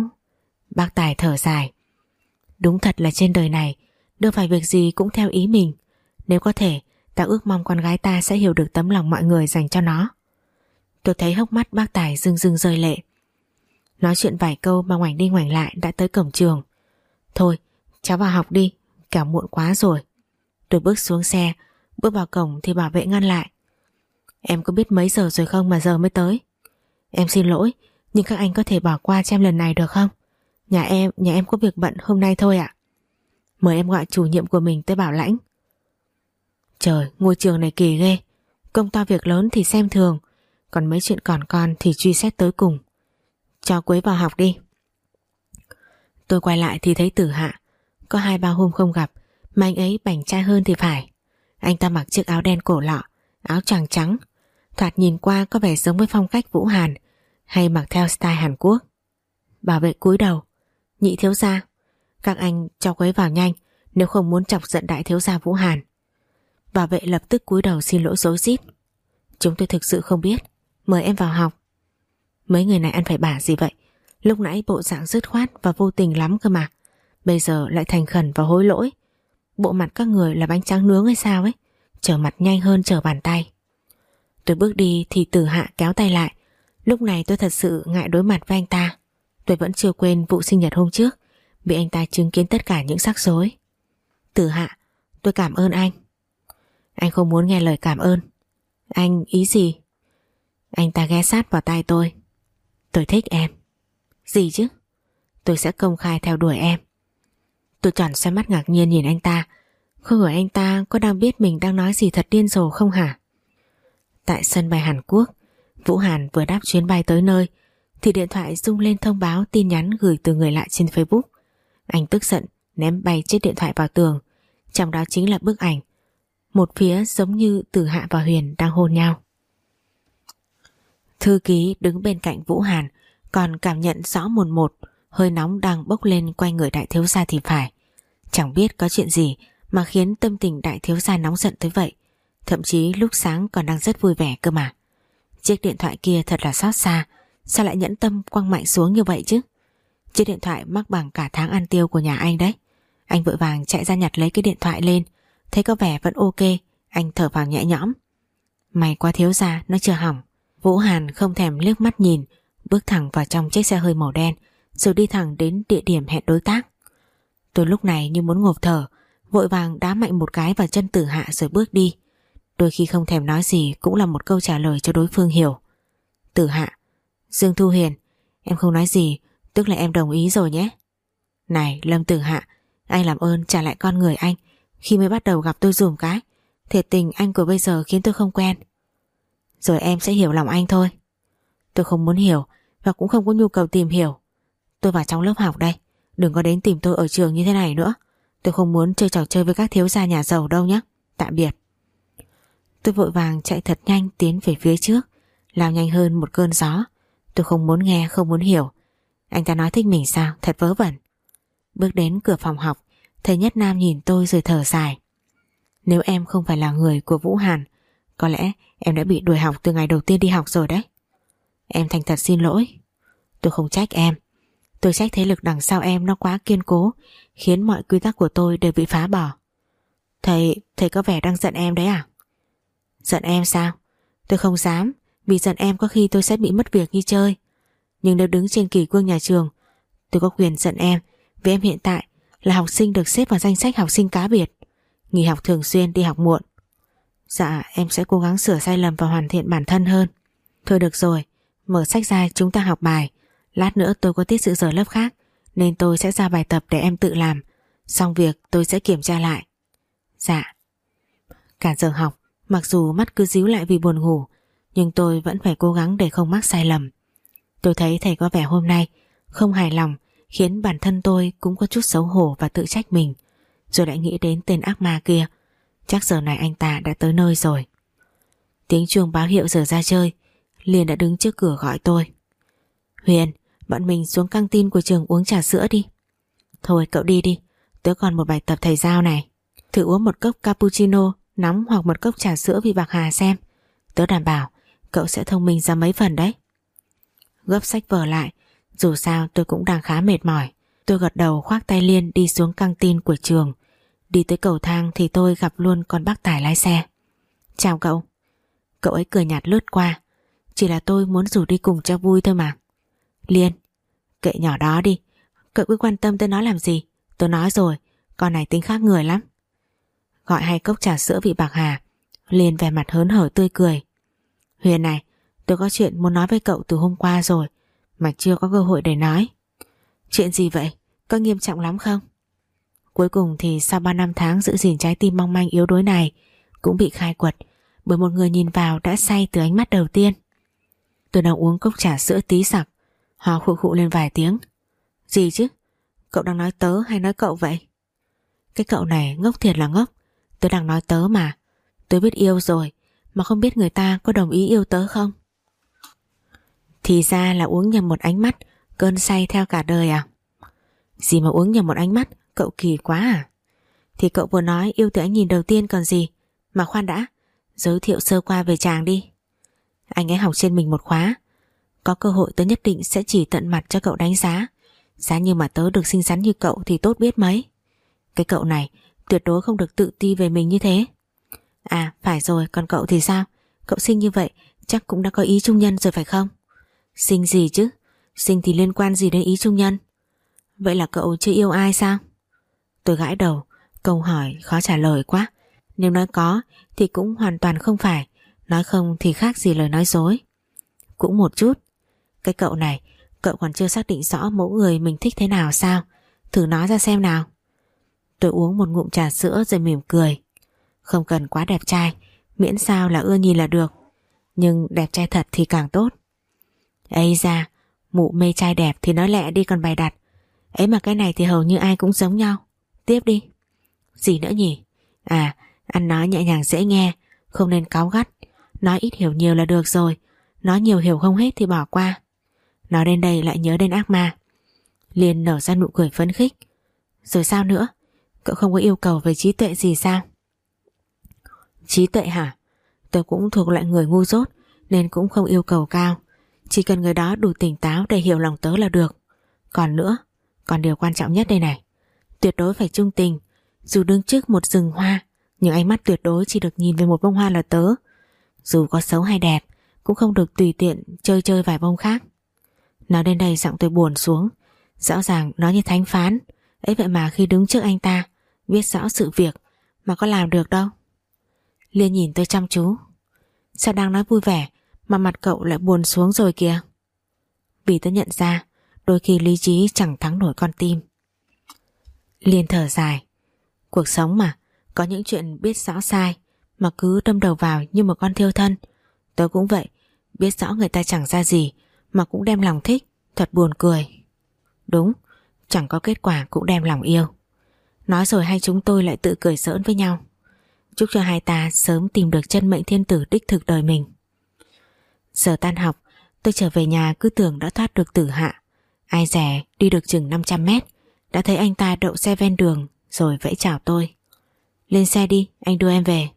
Bác Tài thở dài. Đúng thật là trên đời này đâu phải việc gì cũng theo ý mình. Nếu có thể, ta ước mong con gái ta sẽ hiểu được tấm lòng mọi người dành cho nó. Tôi thấy hốc mắt bác Tài rưng rưng rơi lệ. Nói chuyện vài câu mà ngoảnh đi ngoảnh lại đã tới cổng trường. Thôi, cháu vào học đi, kẻo muộn quá rồi. Tôi bước xuống xe, bước vào cổng thì bảo vệ ngăn lại. Em có biết mấy giờ rồi không mà giờ mới tới? Em xin lỗi, nhưng các anh có thể bỏ qua cho em lần này được không? Nhà em có việc bận hôm nay thôi ạ. Mời em gọi chủ nhiệm của mình tới bảo lãnh. Trời, ngôi trường này kỳ ghê. Công to việc lớn thì xem thường, còn mấy chuyện còn con thì truy xét tới cùng. Cho Quế vào học đi. Tôi quay lại thì thấy Tử Hạ. Có 2-3 hôm không gặp mà anh ấy bảnh trai hơn thì phải. Anh ta mặc chiếc áo đen cổ lọ, áo choàng trắng, thoạt nhìn qua có vẻ giống với phong cách Vũ Hàn, hay mặc theo style Hàn Quốc. Bảo vệ cúi đầu. Nhị thiếu gia. Các anh cho cô ấy vào nhanh, nếu không muốn chọc giận đại thiếu gia Vũ Hàn. Bảo vệ lập tức cúi đầu xin lỗi rối rít. Chúng tôi thực sự không biết, mời em vào học. Mấy người này ăn phải bả gì vậy? Lúc nãy bộ dạng dứt khoát và vô tình lắm cơ mà, bây giờ lại thành khẩn và hối lỗi. Bộ mặt các người là bánh tráng nướng hay sao ấy, trở mặt nhanh hơn trở bàn tay. Tôi bước đi thì Tử Hạ kéo tay lại. Lúc này tôi thật sự ngại đối mặt với anh ta. Tôi vẫn chưa quên vụ sinh nhật hôm trước, bị anh ta chứng kiến tất cả những rắc rối. Tử Hạ, tôi cảm ơn anh. Anh không muốn nghe lời cảm ơn. Anh ý gì? Anh ta ghé sát vào tai tôi. Tôi thích em. Gì chứ? Tôi sẽ công khai theo đuổi em. Tôi tròn xoay mắt ngạc nhiên nhìn anh ta. Không ngờ anh ta có đang biết mình đang nói gì thật điên rồ không hả? Tại sân bay Hàn Quốc, Vũ Hàn vừa đáp chuyến bay tới nơi thì điện thoại rung lên thông báo tin nhắn gửi từ người lạ trên Facebook. Anh tức giận ném bay chiếc điện thoại vào tường. Trong đó chính là bức ảnh một phía giống như Tử Hạ và Huyền đang hôn nhau. Thư ký đứng bên cạnh Vũ Hàn còn cảm nhận rõ mồn một hơi nóng đang bốc lên quanh người đại thiếu gia thì phải. Chẳng biết có chuyện gì mà khiến tâm tình đại thiếu gia nóng giận tới vậy. Thậm chí lúc sáng còn đang rất vui vẻ cơ mà. Chiếc điện thoại kia thật là xót xa. Sao lại nhẫn tâm quăng mạnh xuống như vậy chứ? Chiếc điện thoại mắc bằng cả tháng ăn tiêu của nhà anh đấy. Anh vội vàng chạy ra nhặt lấy cái điện thoại lên. Thấy có vẻ vẫn ok, anh thở vào nhẹ nhõm. May quá thiếu gia, nó chưa hỏng. Vũ Hàn không thèm liếc mắt nhìn, bước thẳng vào trong chiếc xe hơi màu đen, rồi đi thẳng đến địa điểm hẹn đối tác. Tôi lúc này như muốn ngộp thở, vội vàng đá mạnh một cái vào chân Tử Hạ rồi bước đi. Đôi khi không thèm nói gì cũng là một câu trả lời cho đối phương hiểu. Tử Hạ, Dương Thu Huyền, em không nói gì, tức là em đồng ý rồi nhé. Này Lâm Tử Hạ, anh làm ơn trả lại con người anh khi mới bắt đầu gặp tôi dùm cái. Thiệt tình anh của bây giờ khiến tôi không quen. Rồi em sẽ hiểu lòng anh thôi. Tôi không muốn hiểu và cũng không có nhu cầu tìm hiểu. Tôi vào trong lớp học đây, đừng có đến tìm tôi ở trường như thế này nữa. Tôi không muốn chơi trò chơi với các thiếu gia nhà giàu đâu nhé. Tạm biệt. Tôi vội vàng chạy thật nhanh tiến về phía trước, lao nhanh hơn một cơn gió. Tôi không muốn nghe, không muốn hiểu. Anh ta nói thích mình sao, thật vớ vẩn. Bước đến cửa phòng học, thầy Nhất Nam nhìn tôi rồi thở dài. Nếu em không phải là người của Vũ Hàn, có lẽ em đã bị đuổi học từ ngày đầu tiên đi học rồi đấy. Em thành thật xin lỗi. Tôi không trách em. Tôi trách thế lực đằng sau em nó quá kiên cố, khiến mọi quy tắc của tôi đều bị phá bỏ. Thầy có vẻ đang giận em đấy à? Giận em sao? Tôi không dám, vì giận em có khi tôi sẽ bị mất việc như chơi. Nhưng nếu đứng trên kỷ cương nhà trường, tôi có quyền giận em, vì em hiện tại là học sinh được xếp vào danh sách học sinh cá biệt, nghỉ học thường xuyên, đi học muộn. Dạ, em sẽ cố gắng sửa sai lầm và hoàn thiện bản thân hơn. Thôi được rồi, mở sách ra chúng ta học bài. Lát nữa tôi có tiết dự giờ lớp khác, nên tôi sẽ ra bài tập để em tự làm. Xong việc tôi sẽ kiểm tra lại. Dạ. Cả giờ học, mặc dù mắt cứ díu lại vì buồn ngủ, nhưng tôi vẫn phải cố gắng để không mắc sai lầm. Tôi thấy thầy có vẻ hôm nay không hài lòng, khiến bản thân tôi cũng có chút xấu hổ và tự trách mình. Rồi lại nghĩ đến tên ác ma kia. Chắc giờ này anh ta đã tới nơi rồi. Tiếng chuông báo hiệu giờ ra chơi. Liền đã đứng trước cửa gọi tôi. Huyền, bọn mình xuống căng tin của trường uống trà sữa đi. Thôi cậu đi đi, tớ còn một bài tập thầy giao này. Thử uống một cốc cappuccino nóng hoặc một cốc trà sữa vị bạc hà xem. Tớ đảm bảo cậu sẽ thông minh ra mấy phần đấy. Gấp sách vở lại, dù sao tôi cũng đang khá mệt mỏi. Tôi gật đầu khoác tay Liên đi xuống căng tin của trường. Đi tới cầu thang thì tôi gặp luôn con bác Tài lái xe. Chào cậu. Cậu ấy cười nhạt lướt qua. Chỉ là tôi muốn rủ đi cùng cho vui thôi mà. Liên, kệ nhỏ đó đi, cậu cứ quan tâm tới nó làm gì. Tôi nói rồi, con này tính khác người lắm. Gọi 2 cốc trà sữa vị bạc hà. Liên vẻ mặt hớn hở tươi cười. Huyền này, tôi có chuyện muốn nói với cậu từ hôm qua rồi, mà chưa có cơ hội để nói. Chuyện gì vậy? Có nghiêm trọng lắm không? Cuối cùng thì sau 3 năm tháng giữ gìn trái tim mong manh yếu đuối này cũng bị khai quật bởi một người nhìn vào đã say từ ánh mắt đầu tiên. Tôi đang uống cốc trà sữa tí sặc, ho khụ khụ lên vài tiếng. Gì chứ? Cậu đang nói tớ hay nói cậu vậy? Cái cậu này ngốc thiệt là ngốc. Tớ đang nói tớ mà. Tớ biết yêu rồi, mà không biết người ta có đồng ý yêu tớ không? Thì ra là uống nhầm một ánh mắt, cơn say theo cả đời à? Gì mà uống nhầm một ánh mắt, cậu kỳ quá à? Thì cậu vừa nói yêu từ ánh nhìn đầu tiên còn gì. Mà khoan đã, giới thiệu sơ qua về chàng đi. Anh ấy học trên mình một khóa. Có cơ hội tớ nhất định sẽ chỉ tận mặt cho cậu đánh giá. Giá như mà tớ được xinh xắn như cậu thì tốt biết mấy. Cái cậu này tuyệt đối không được tự ti về mình như thế. À phải rồi, còn cậu thì sao? Cậu xinh như vậy chắc cũng đã có ý trung nhân rồi phải không? Xinh gì chứ? Xinh thì liên quan gì đến ý trung nhân? Vậy là cậu chưa yêu ai sao? Tôi gãi đầu, câu hỏi khó trả lời quá. Nếu nói có thì cũng hoàn toàn không phải, nói không thì khác gì lời nói dối. Cũng một chút. Cái cậu này, cậu còn chưa xác định rõ mẫu người mình thích thế nào sao? Thử nói ra xem nào. Tôi uống một ngụm trà sữa rồi mỉm cười. Không cần quá đẹp trai, miễn sao là ưa nhìn là được. Nhưng đẹp trai thật thì càng tốt. Ây da, mụ mê trai đẹp thì nói lẹ đi còn bày đặt. Ấy mà cái này thì hầu như ai cũng giống nhau. Tiếp đi. Gì nữa nhỉ? À, ăn nói nhẹ nhàng dễ nghe, không nên cáu gắt. Nói ít hiểu nhiều là được rồi. Nói nhiều hiểu không hết thì bỏ qua. Nói đến đây lại nhớ đến ác ma. Liền nở ra nụ cười phấn khích. Rồi sao nữa? Cậu không có yêu cầu về trí tuệ gì sao? Trí tuệ hả? Tôi cũng thuộc loại người ngu dốt nên cũng không yêu cầu cao. Chỉ cần người đó đủ tỉnh táo để hiểu lòng tớ là được. Còn nữa, còn điều quan trọng nhất đây này. Tuyệt đối phải trung tình. Dù đứng trước một rừng hoa, nhưng ánh mắt tuyệt đối chỉ được nhìn về một bông hoa là tớ. Dù có xấu hay đẹp cũng không được tùy tiện chơi chơi vài bông khác. Nói đến đây giọng tôi buồn xuống. Rõ ràng nói như thánh phán. Ấy vậy mà khi đứng trước anh ta, biết rõ sự việc mà có làm được đâu. Liên nhìn tôi chăm chú. Sao đang nói vui vẻ mà mặt cậu lại buồn xuống rồi kìa? Vì tôi nhận ra đôi khi lý trí chẳng thắng nổi con tim. Liên thở dài. Cuộc sống mà, có những chuyện biết rõ sai mà cứ đâm đầu vào như một con thiêu thân. Tôi cũng vậy, biết rõ người ta chẳng ra gì mà cũng đem lòng thích, thật buồn cười. Đúng, chẳng có kết quả cũng đem lòng yêu. Nói rồi hai chúng tôi lại tự cười giỡn với nhau. Chúc cho hai ta sớm tìm được chân mệnh thiên tử đích thực đời mình. Giờ tan học, tôi trở về nhà cứ tưởng đã thoát được Tử Hạ. Ai dè đi được chừng 500 mét đã thấy anh ta đậu xe ven đường rồi vẫy chào tôi. Lên xe đi, anh đưa em về.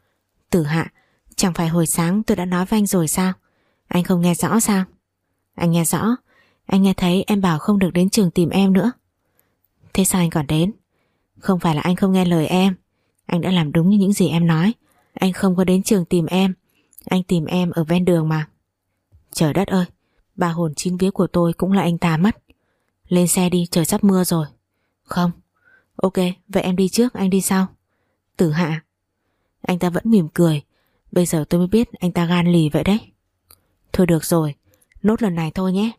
Tử Hạ, chẳng phải hồi sáng tôi đã nói với anh rồi sao? Anh không nghe rõ sao? Anh nghe rõ. Anh nghe thấy em bảo không được đến trường tìm em nữa. Thế sao anh còn đến? Không phải là anh không nghe lời em. Anh đã làm đúng như những gì em nói. Anh không có đến trường tìm em. Anh tìm em ở ven đường mà. Trời đất ơi, ba hồn chín vía của tôi cũng là anh ta mất. Lên xe đi, trời sắp mưa rồi. Không. Ok, vậy em đi trước, anh đi sau. Tử Hạ. Anh ta vẫn mỉm cười. Bây giờ tôi mới biết anh ta gan lì vậy đấy. Thôi được rồi, nốt lần này thôi nhé.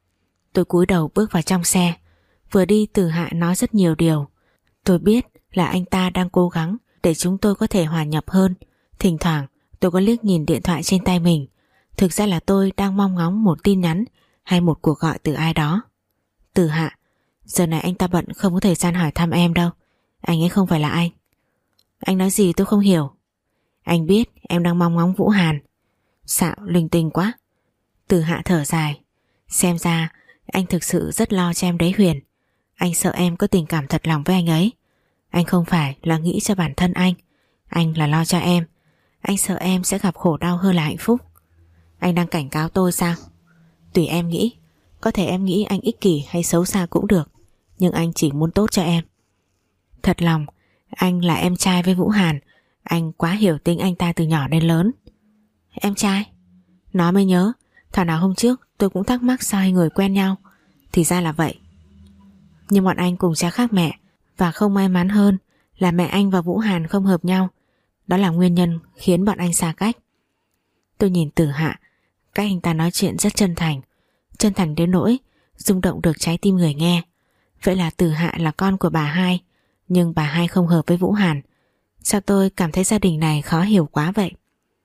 Tôi cúi đầu bước vào trong xe. Vừa đi Tử Hạ nói rất nhiều điều. Tôi biết là anh ta đang cố gắng để chúng tôi có thể hòa nhập hơn. Thỉnh thoảng tôi có liếc nhìn điện thoại trên tay mình. Thực ra là tôi đang mong ngóng một tin nhắn hay một cuộc gọi từ ai đó. Tử Hạ, giờ này anh ta bận không có thời gian hỏi thăm em đâu. Anh ấy không phải là anh. Anh nói gì tôi không hiểu. Anh biết em đang mong ngóng Vũ Hàn. Xạo linh tinh quá. Tử Hạ thở dài. Xem ra anh thực sự rất lo cho em đấy Huyền. Anh sợ em có tình cảm thật lòng với anh ấy. Anh không phải là nghĩ cho bản thân anh là lo cho em. Anh sợ em sẽ gặp khổ đau hơn là hạnh phúc. Anh đang cảnh cáo tôi sao? Tùy em nghĩ. Có thể em nghĩ anh ích kỷ hay xấu xa cũng được. Nhưng anh chỉ muốn tốt cho em. Thật lòng, anh là em trai với Vũ Hàn. Anh quá hiểu tính anh ta từ nhỏ đến lớn. Em trai? Nói mới nhớ, thảo nào hôm trước tôi cũng thắc mắc sao hai người quen nhau. Thì ra là vậy. Nhưng bọn anh cùng cha khác mẹ. Và không may mắn hơn là mẹ anh và Vũ Hàn không hợp nhau. Đó là nguyên nhân khiến bọn anh xa cách. Tôi nhìn Tử Hạ. Cách anh ta nói chuyện rất chân thành. Chân thành đến nỗi rung động được trái tim người nghe. Vậy là Tử Hạ là con của bà hai. Nhưng bà hai không hợp với Vũ Hàn. Sao tôi cảm thấy gia đình này khó hiểu quá vậy?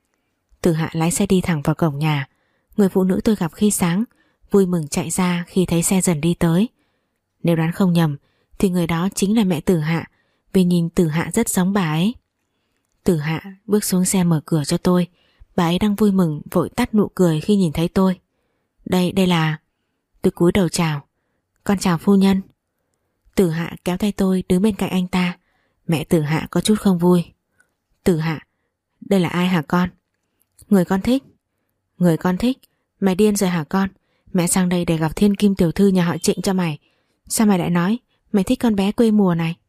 Tử Hạ lái xe đi thẳng vào cổng nhà. Người phụ nữ tôi gặp khi sáng vui mừng chạy ra khi thấy xe dần đi tới. Nếu đoán không nhầm thì người đó chính là mẹ Tử Hạ, vì nhìn Tử Hạ rất giống bà ấy. Tử Hạ bước xuống xe mở cửa cho tôi. Bà ấy đang vui mừng vội tắt nụ cười khi nhìn thấy tôi. Đây là... Tôi cúi đầu chào. Con chào phu nhân. Tử Hạ kéo tay tôi đứng bên cạnh anh ta. Mẹ Tử Hạ có chút không vui. Tử Hạ, đây là ai hả con? Người con thích. Người con thích? Mày điên rồi hả con? Mẹ sang đây để gặp thiên kim tiểu thư nhà họ Trịnh cho mày. Sao mày lại nói mày thích con bé quê mùa này?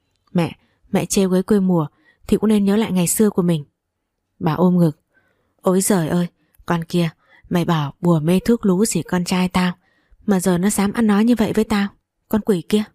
Mẹ trêu với quê mùa thì cũng nên nhớ lại ngày xưa của mình. Bà ôm ngực. Ôi giời ơi, con kia, mày bảo bùa mê thuốc lú gì con trai tao, mà giờ nó dám ăn nói như vậy với tao. Con quỷ kia.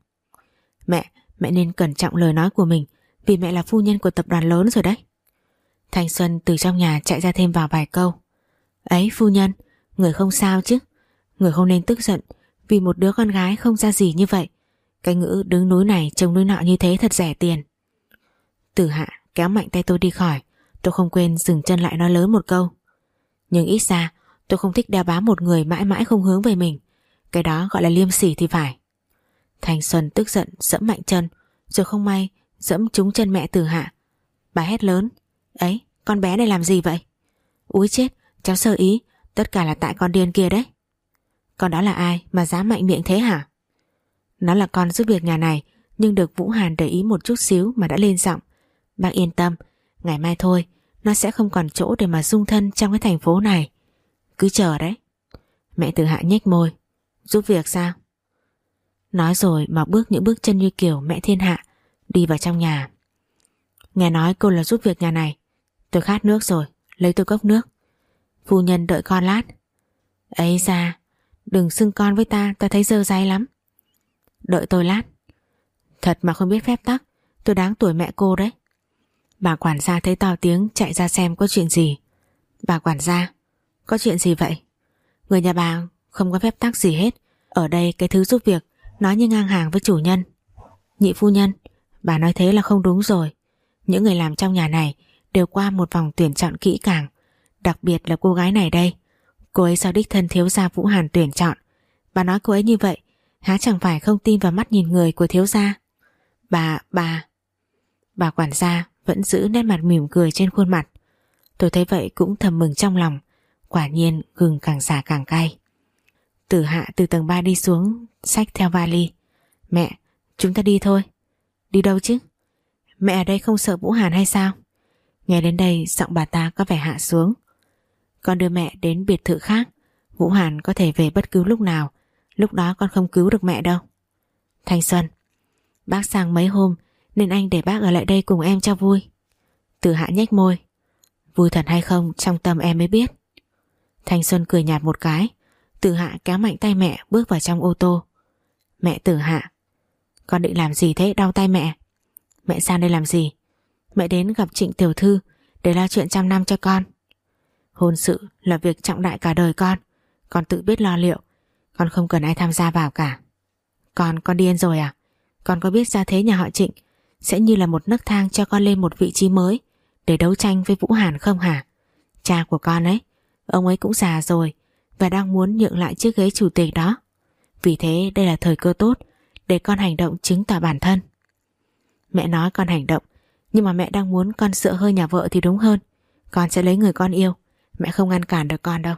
Mẹ nên cẩn trọng lời nói của mình, vì mẹ là phu nhân của tập đoàn lớn rồi đấy. Thanh Xuân từ trong nhà chạy ra thêm vào vài câu. Ấy phu nhân, người không sao chứ? Người không nên tức giận vì một đứa con gái không ra gì như vậy. Cái ngữ đứng núi này trông núi nọ như thế thật rẻ tiền. Tử Hạ kéo mạnh tay tôi đi khỏi. Tôi không quên dừng chân lại nói lớn một câu. Nhưng ít ra tôi không thích đeo bám một người mãi mãi không hướng về mình. Cái đó gọi là liêm sỉ thì phải. Thanh Xuân tức giận dẫm mạnh chân, rồi không may dẫm trúng chân mẹ Tử Hạ. Bà hét lớn. Ấy, con bé này làm gì vậy? Úi chết, cháu sơ ý, tất cả là tại con điên kia đấy. Con đó là ai mà dám mạnh miệng thế hả? Nó là con giúp việc nhà này, nhưng được Vũ Hàn để ý một chút xíu mà đã lên giọng. Bác yên tâm, ngày mai thôi nó sẽ không còn chỗ để mà dung thân trong cái thành phố này. Cứ chờ đấy. Mẹ Tử Hạ nhếch môi. Giúp việc sao? Nói rồi mà bước những bước chân như kiểu mẹ thiên hạ, đi vào trong nhà. Nghe nói cô là giúp việc nhà này. Tôi khát nước rồi, lấy tôi cốc nước. Phu nhân đợi con lát. Ấy ra, đừng xưng con với ta thấy dơ dáy lắm. Đợi tôi lát. Thật mà không biết phép tắc, tôi đáng tuổi mẹ cô đấy. Bà quản gia thấy to tiếng chạy ra xem có chuyện gì. Bà quản gia, có chuyện gì vậy? Người nhà bà không có phép tắc gì hết. Ở đây cái thứ giúp việc nói như ngang hàng với chủ nhân. Nhị phu nhân, bà nói thế là không đúng rồi. Những người làm trong nhà này đều qua một vòng tuyển chọn kỹ càng. Đặc biệt là cô gái này đây. Cô ấy do đích thân thiếu gia Vũ Hàn tuyển chọn. Bà nói cô ấy như vậy, há chẳng phải không tin vào mắt nhìn người của thiếu gia? Bà quản gia vẫn giữ nét mặt mỉm cười trên khuôn mặt. Tôi thấy vậy cũng thầm mừng trong lòng. Quả nhiên gừng càng già càng cay. Tử Hạ từ tầng 3 đi xuống, xách theo vali. Mẹ, chúng ta đi thôi. Đi đâu chứ? Mẹ ở đây không sợ Vũ Hàn hay sao? Nghe đến đây giọng bà ta có vẻ hạ xuống. Con đưa mẹ đến biệt thự khác. Vũ Hàn có thể về bất cứ lúc nào. Lúc đó con không cứu được mẹ đâu. Thanh Xuân, bác sang mấy hôm nên anh để bác ở lại đây cùng em cho vui. Tử Hạ nhếch môi. Vui thật hay không trong tâm em mới biết. Thanh Xuân cười nhạt một cái. Tử Hạ kéo mạnh tay mẹ bước vào trong ô tô. Mẹ Tử Hạ, con định làm gì thế, đau tay mẹ? Mẹ sang đây làm gì? Mẹ đến gặp Trịnh tiểu thư để lo chuyện trăm năm cho con. Hôn sự là việc trọng đại cả đời con tự biết lo liệu. Con không cần ai tham gia vào cả. Con điên rồi à? Con có biết gia thế nhà họ Trịnh sẽ như là một nấc thang cho con lên một vị trí mới để đấu tranh với Vũ Hàn không hả? Cha của con ấy, ông ấy cũng già rồi và đang muốn nhượng lại chiếc ghế chủ tịch đó. Vì thế đây là thời cơ tốt để con hành động chứng tỏ bản thân. Mẹ nói con hành động, nhưng mà mẹ đang muốn con dựa hơi nhà vợ thì đúng hơn. Con sẽ lấy người con yêu. Mẹ không ngăn cản được con đâu.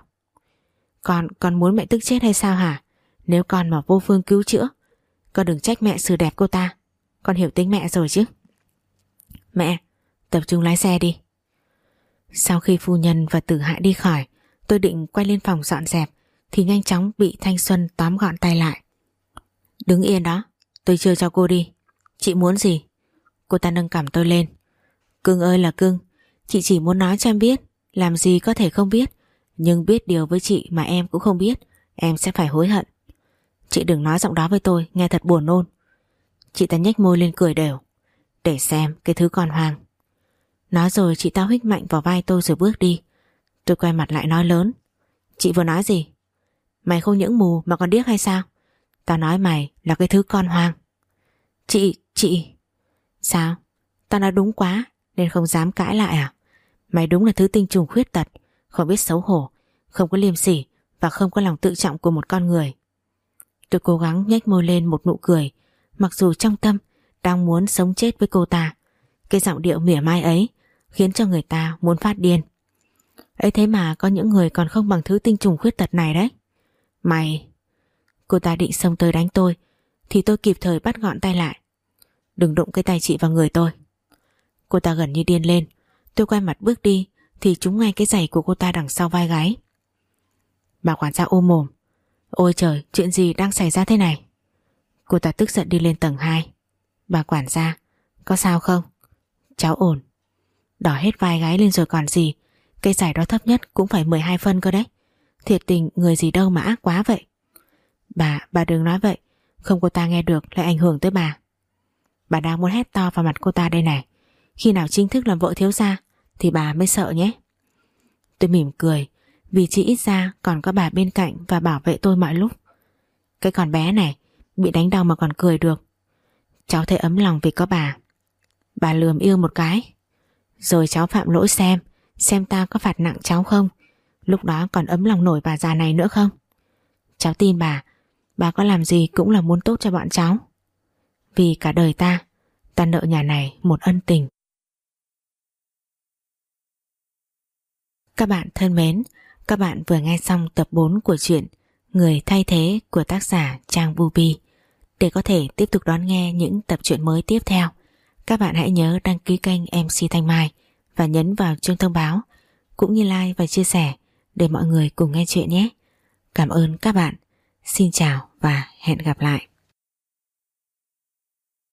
Con muốn mẹ tức chết hay sao hả? Nếu con mà vô phương cứu chữa, con đừng trách mẹ xử đẹp cô ta. Con hiểu tính mẹ rồi chứ. Mẹ, tập trung lái xe đi. Sau khi phu nhân và Tử Hạ đi khỏi, tôi định quay lên phòng dọn dẹp thì nhanh chóng bị Thanh Xuân tóm gọn tay lại. Đứng yên đó, tôi chưa cho cô đi. Chị muốn gì? Cô ta nâng cằm tôi lên. Cưng ơi là cưng, chị chỉ muốn nói cho em biết. Làm gì có thể không biết, nhưng biết điều với chị mà em cũng không biết, em sẽ phải hối hận. Chị đừng nói giọng đó với tôi, nghe thật buồn nôn. Chị ta nhếch môi lên cười đều. Để xem cái thứ con hoang. Nói rồi chị ta huých mạnh vào vai tôi rồi bước đi. Tôi quay mặt lại nói lớn. Chị vừa nói gì? Mày không những mù mà còn điếc hay sao? Tao nói mày là cái thứ con hoang. Chị... Sao? Tao nói đúng quá nên không dám cãi lại à? Mày đúng là thứ tinh trùng khuyết tật, không biết xấu hổ, không có liêm sỉ và không có lòng tự trọng của một con người. Tôi cố gắng nhếch môi lên một nụ cười, mặc dù trong tâm đang muốn sống chết với cô ta. Cái giọng điệu mỉa mai ấy khiến cho người ta muốn phát điên. Ấy thế mà có những người còn không bằng thứ tinh trùng khuyết tật này đấy. Mày... Cô ta định xông tới đánh tôi thì tôi kịp thời bắt gọn tay lại. Đừng đụng cái tay chị vào người tôi. Cô ta gần như điên lên. Tôi quay mặt bước đi thì trúng ngay cái giày của cô ta đằng sau vai gáy. Bà quản gia ôm mồm. Ôi trời, chuyện gì đang xảy ra thế này? Cô ta tức giận đi lên tầng 2. Bà quản gia, có sao không? Cháu ổn. Đỏ hết vai gáy lên rồi còn gì. Cái giày đó thấp nhất cũng phải 12 phân cơ đấy. Thiệt tình người gì đâu mà ác quá vậy. Bà đừng nói vậy. Không cô ta nghe được lại ảnh hưởng tới bà. Bà đang muốn hét to vào mặt cô ta đây này. Khi nào chính thức làm vợ thiếu gia thì bà mới sợ nhé. Tôi mỉm cười, vì chỉ ít ra còn có bà bên cạnh và bảo vệ tôi mọi lúc. Cái con bé này bị đánh đau mà còn cười được. Cháu thấy ấm lòng vì có bà. Bà lườm yêu một cái. Rồi cháu phạm lỗi xem ta có phạt nặng cháu không. Lúc đó còn ấm lòng nổi bà già này nữa không? Cháu tin bà có làm gì cũng là muốn tốt cho bọn cháu. Vì cả đời ta nợ nhà này một ân tình. Các bạn thân mến, các bạn vừa nghe xong tập 4 của truyện Người thay thế của tác giả Trang Bubi. Để có thể tiếp tục đón nghe những tập truyện mới tiếp theo, các bạn hãy nhớ đăng ký kênh MC Thanh Mai và nhấn vào chuông thông báo, cũng như like và chia sẻ để mọi người cùng nghe chuyện nhé. Cảm ơn các bạn. Xin chào và hẹn gặp lại.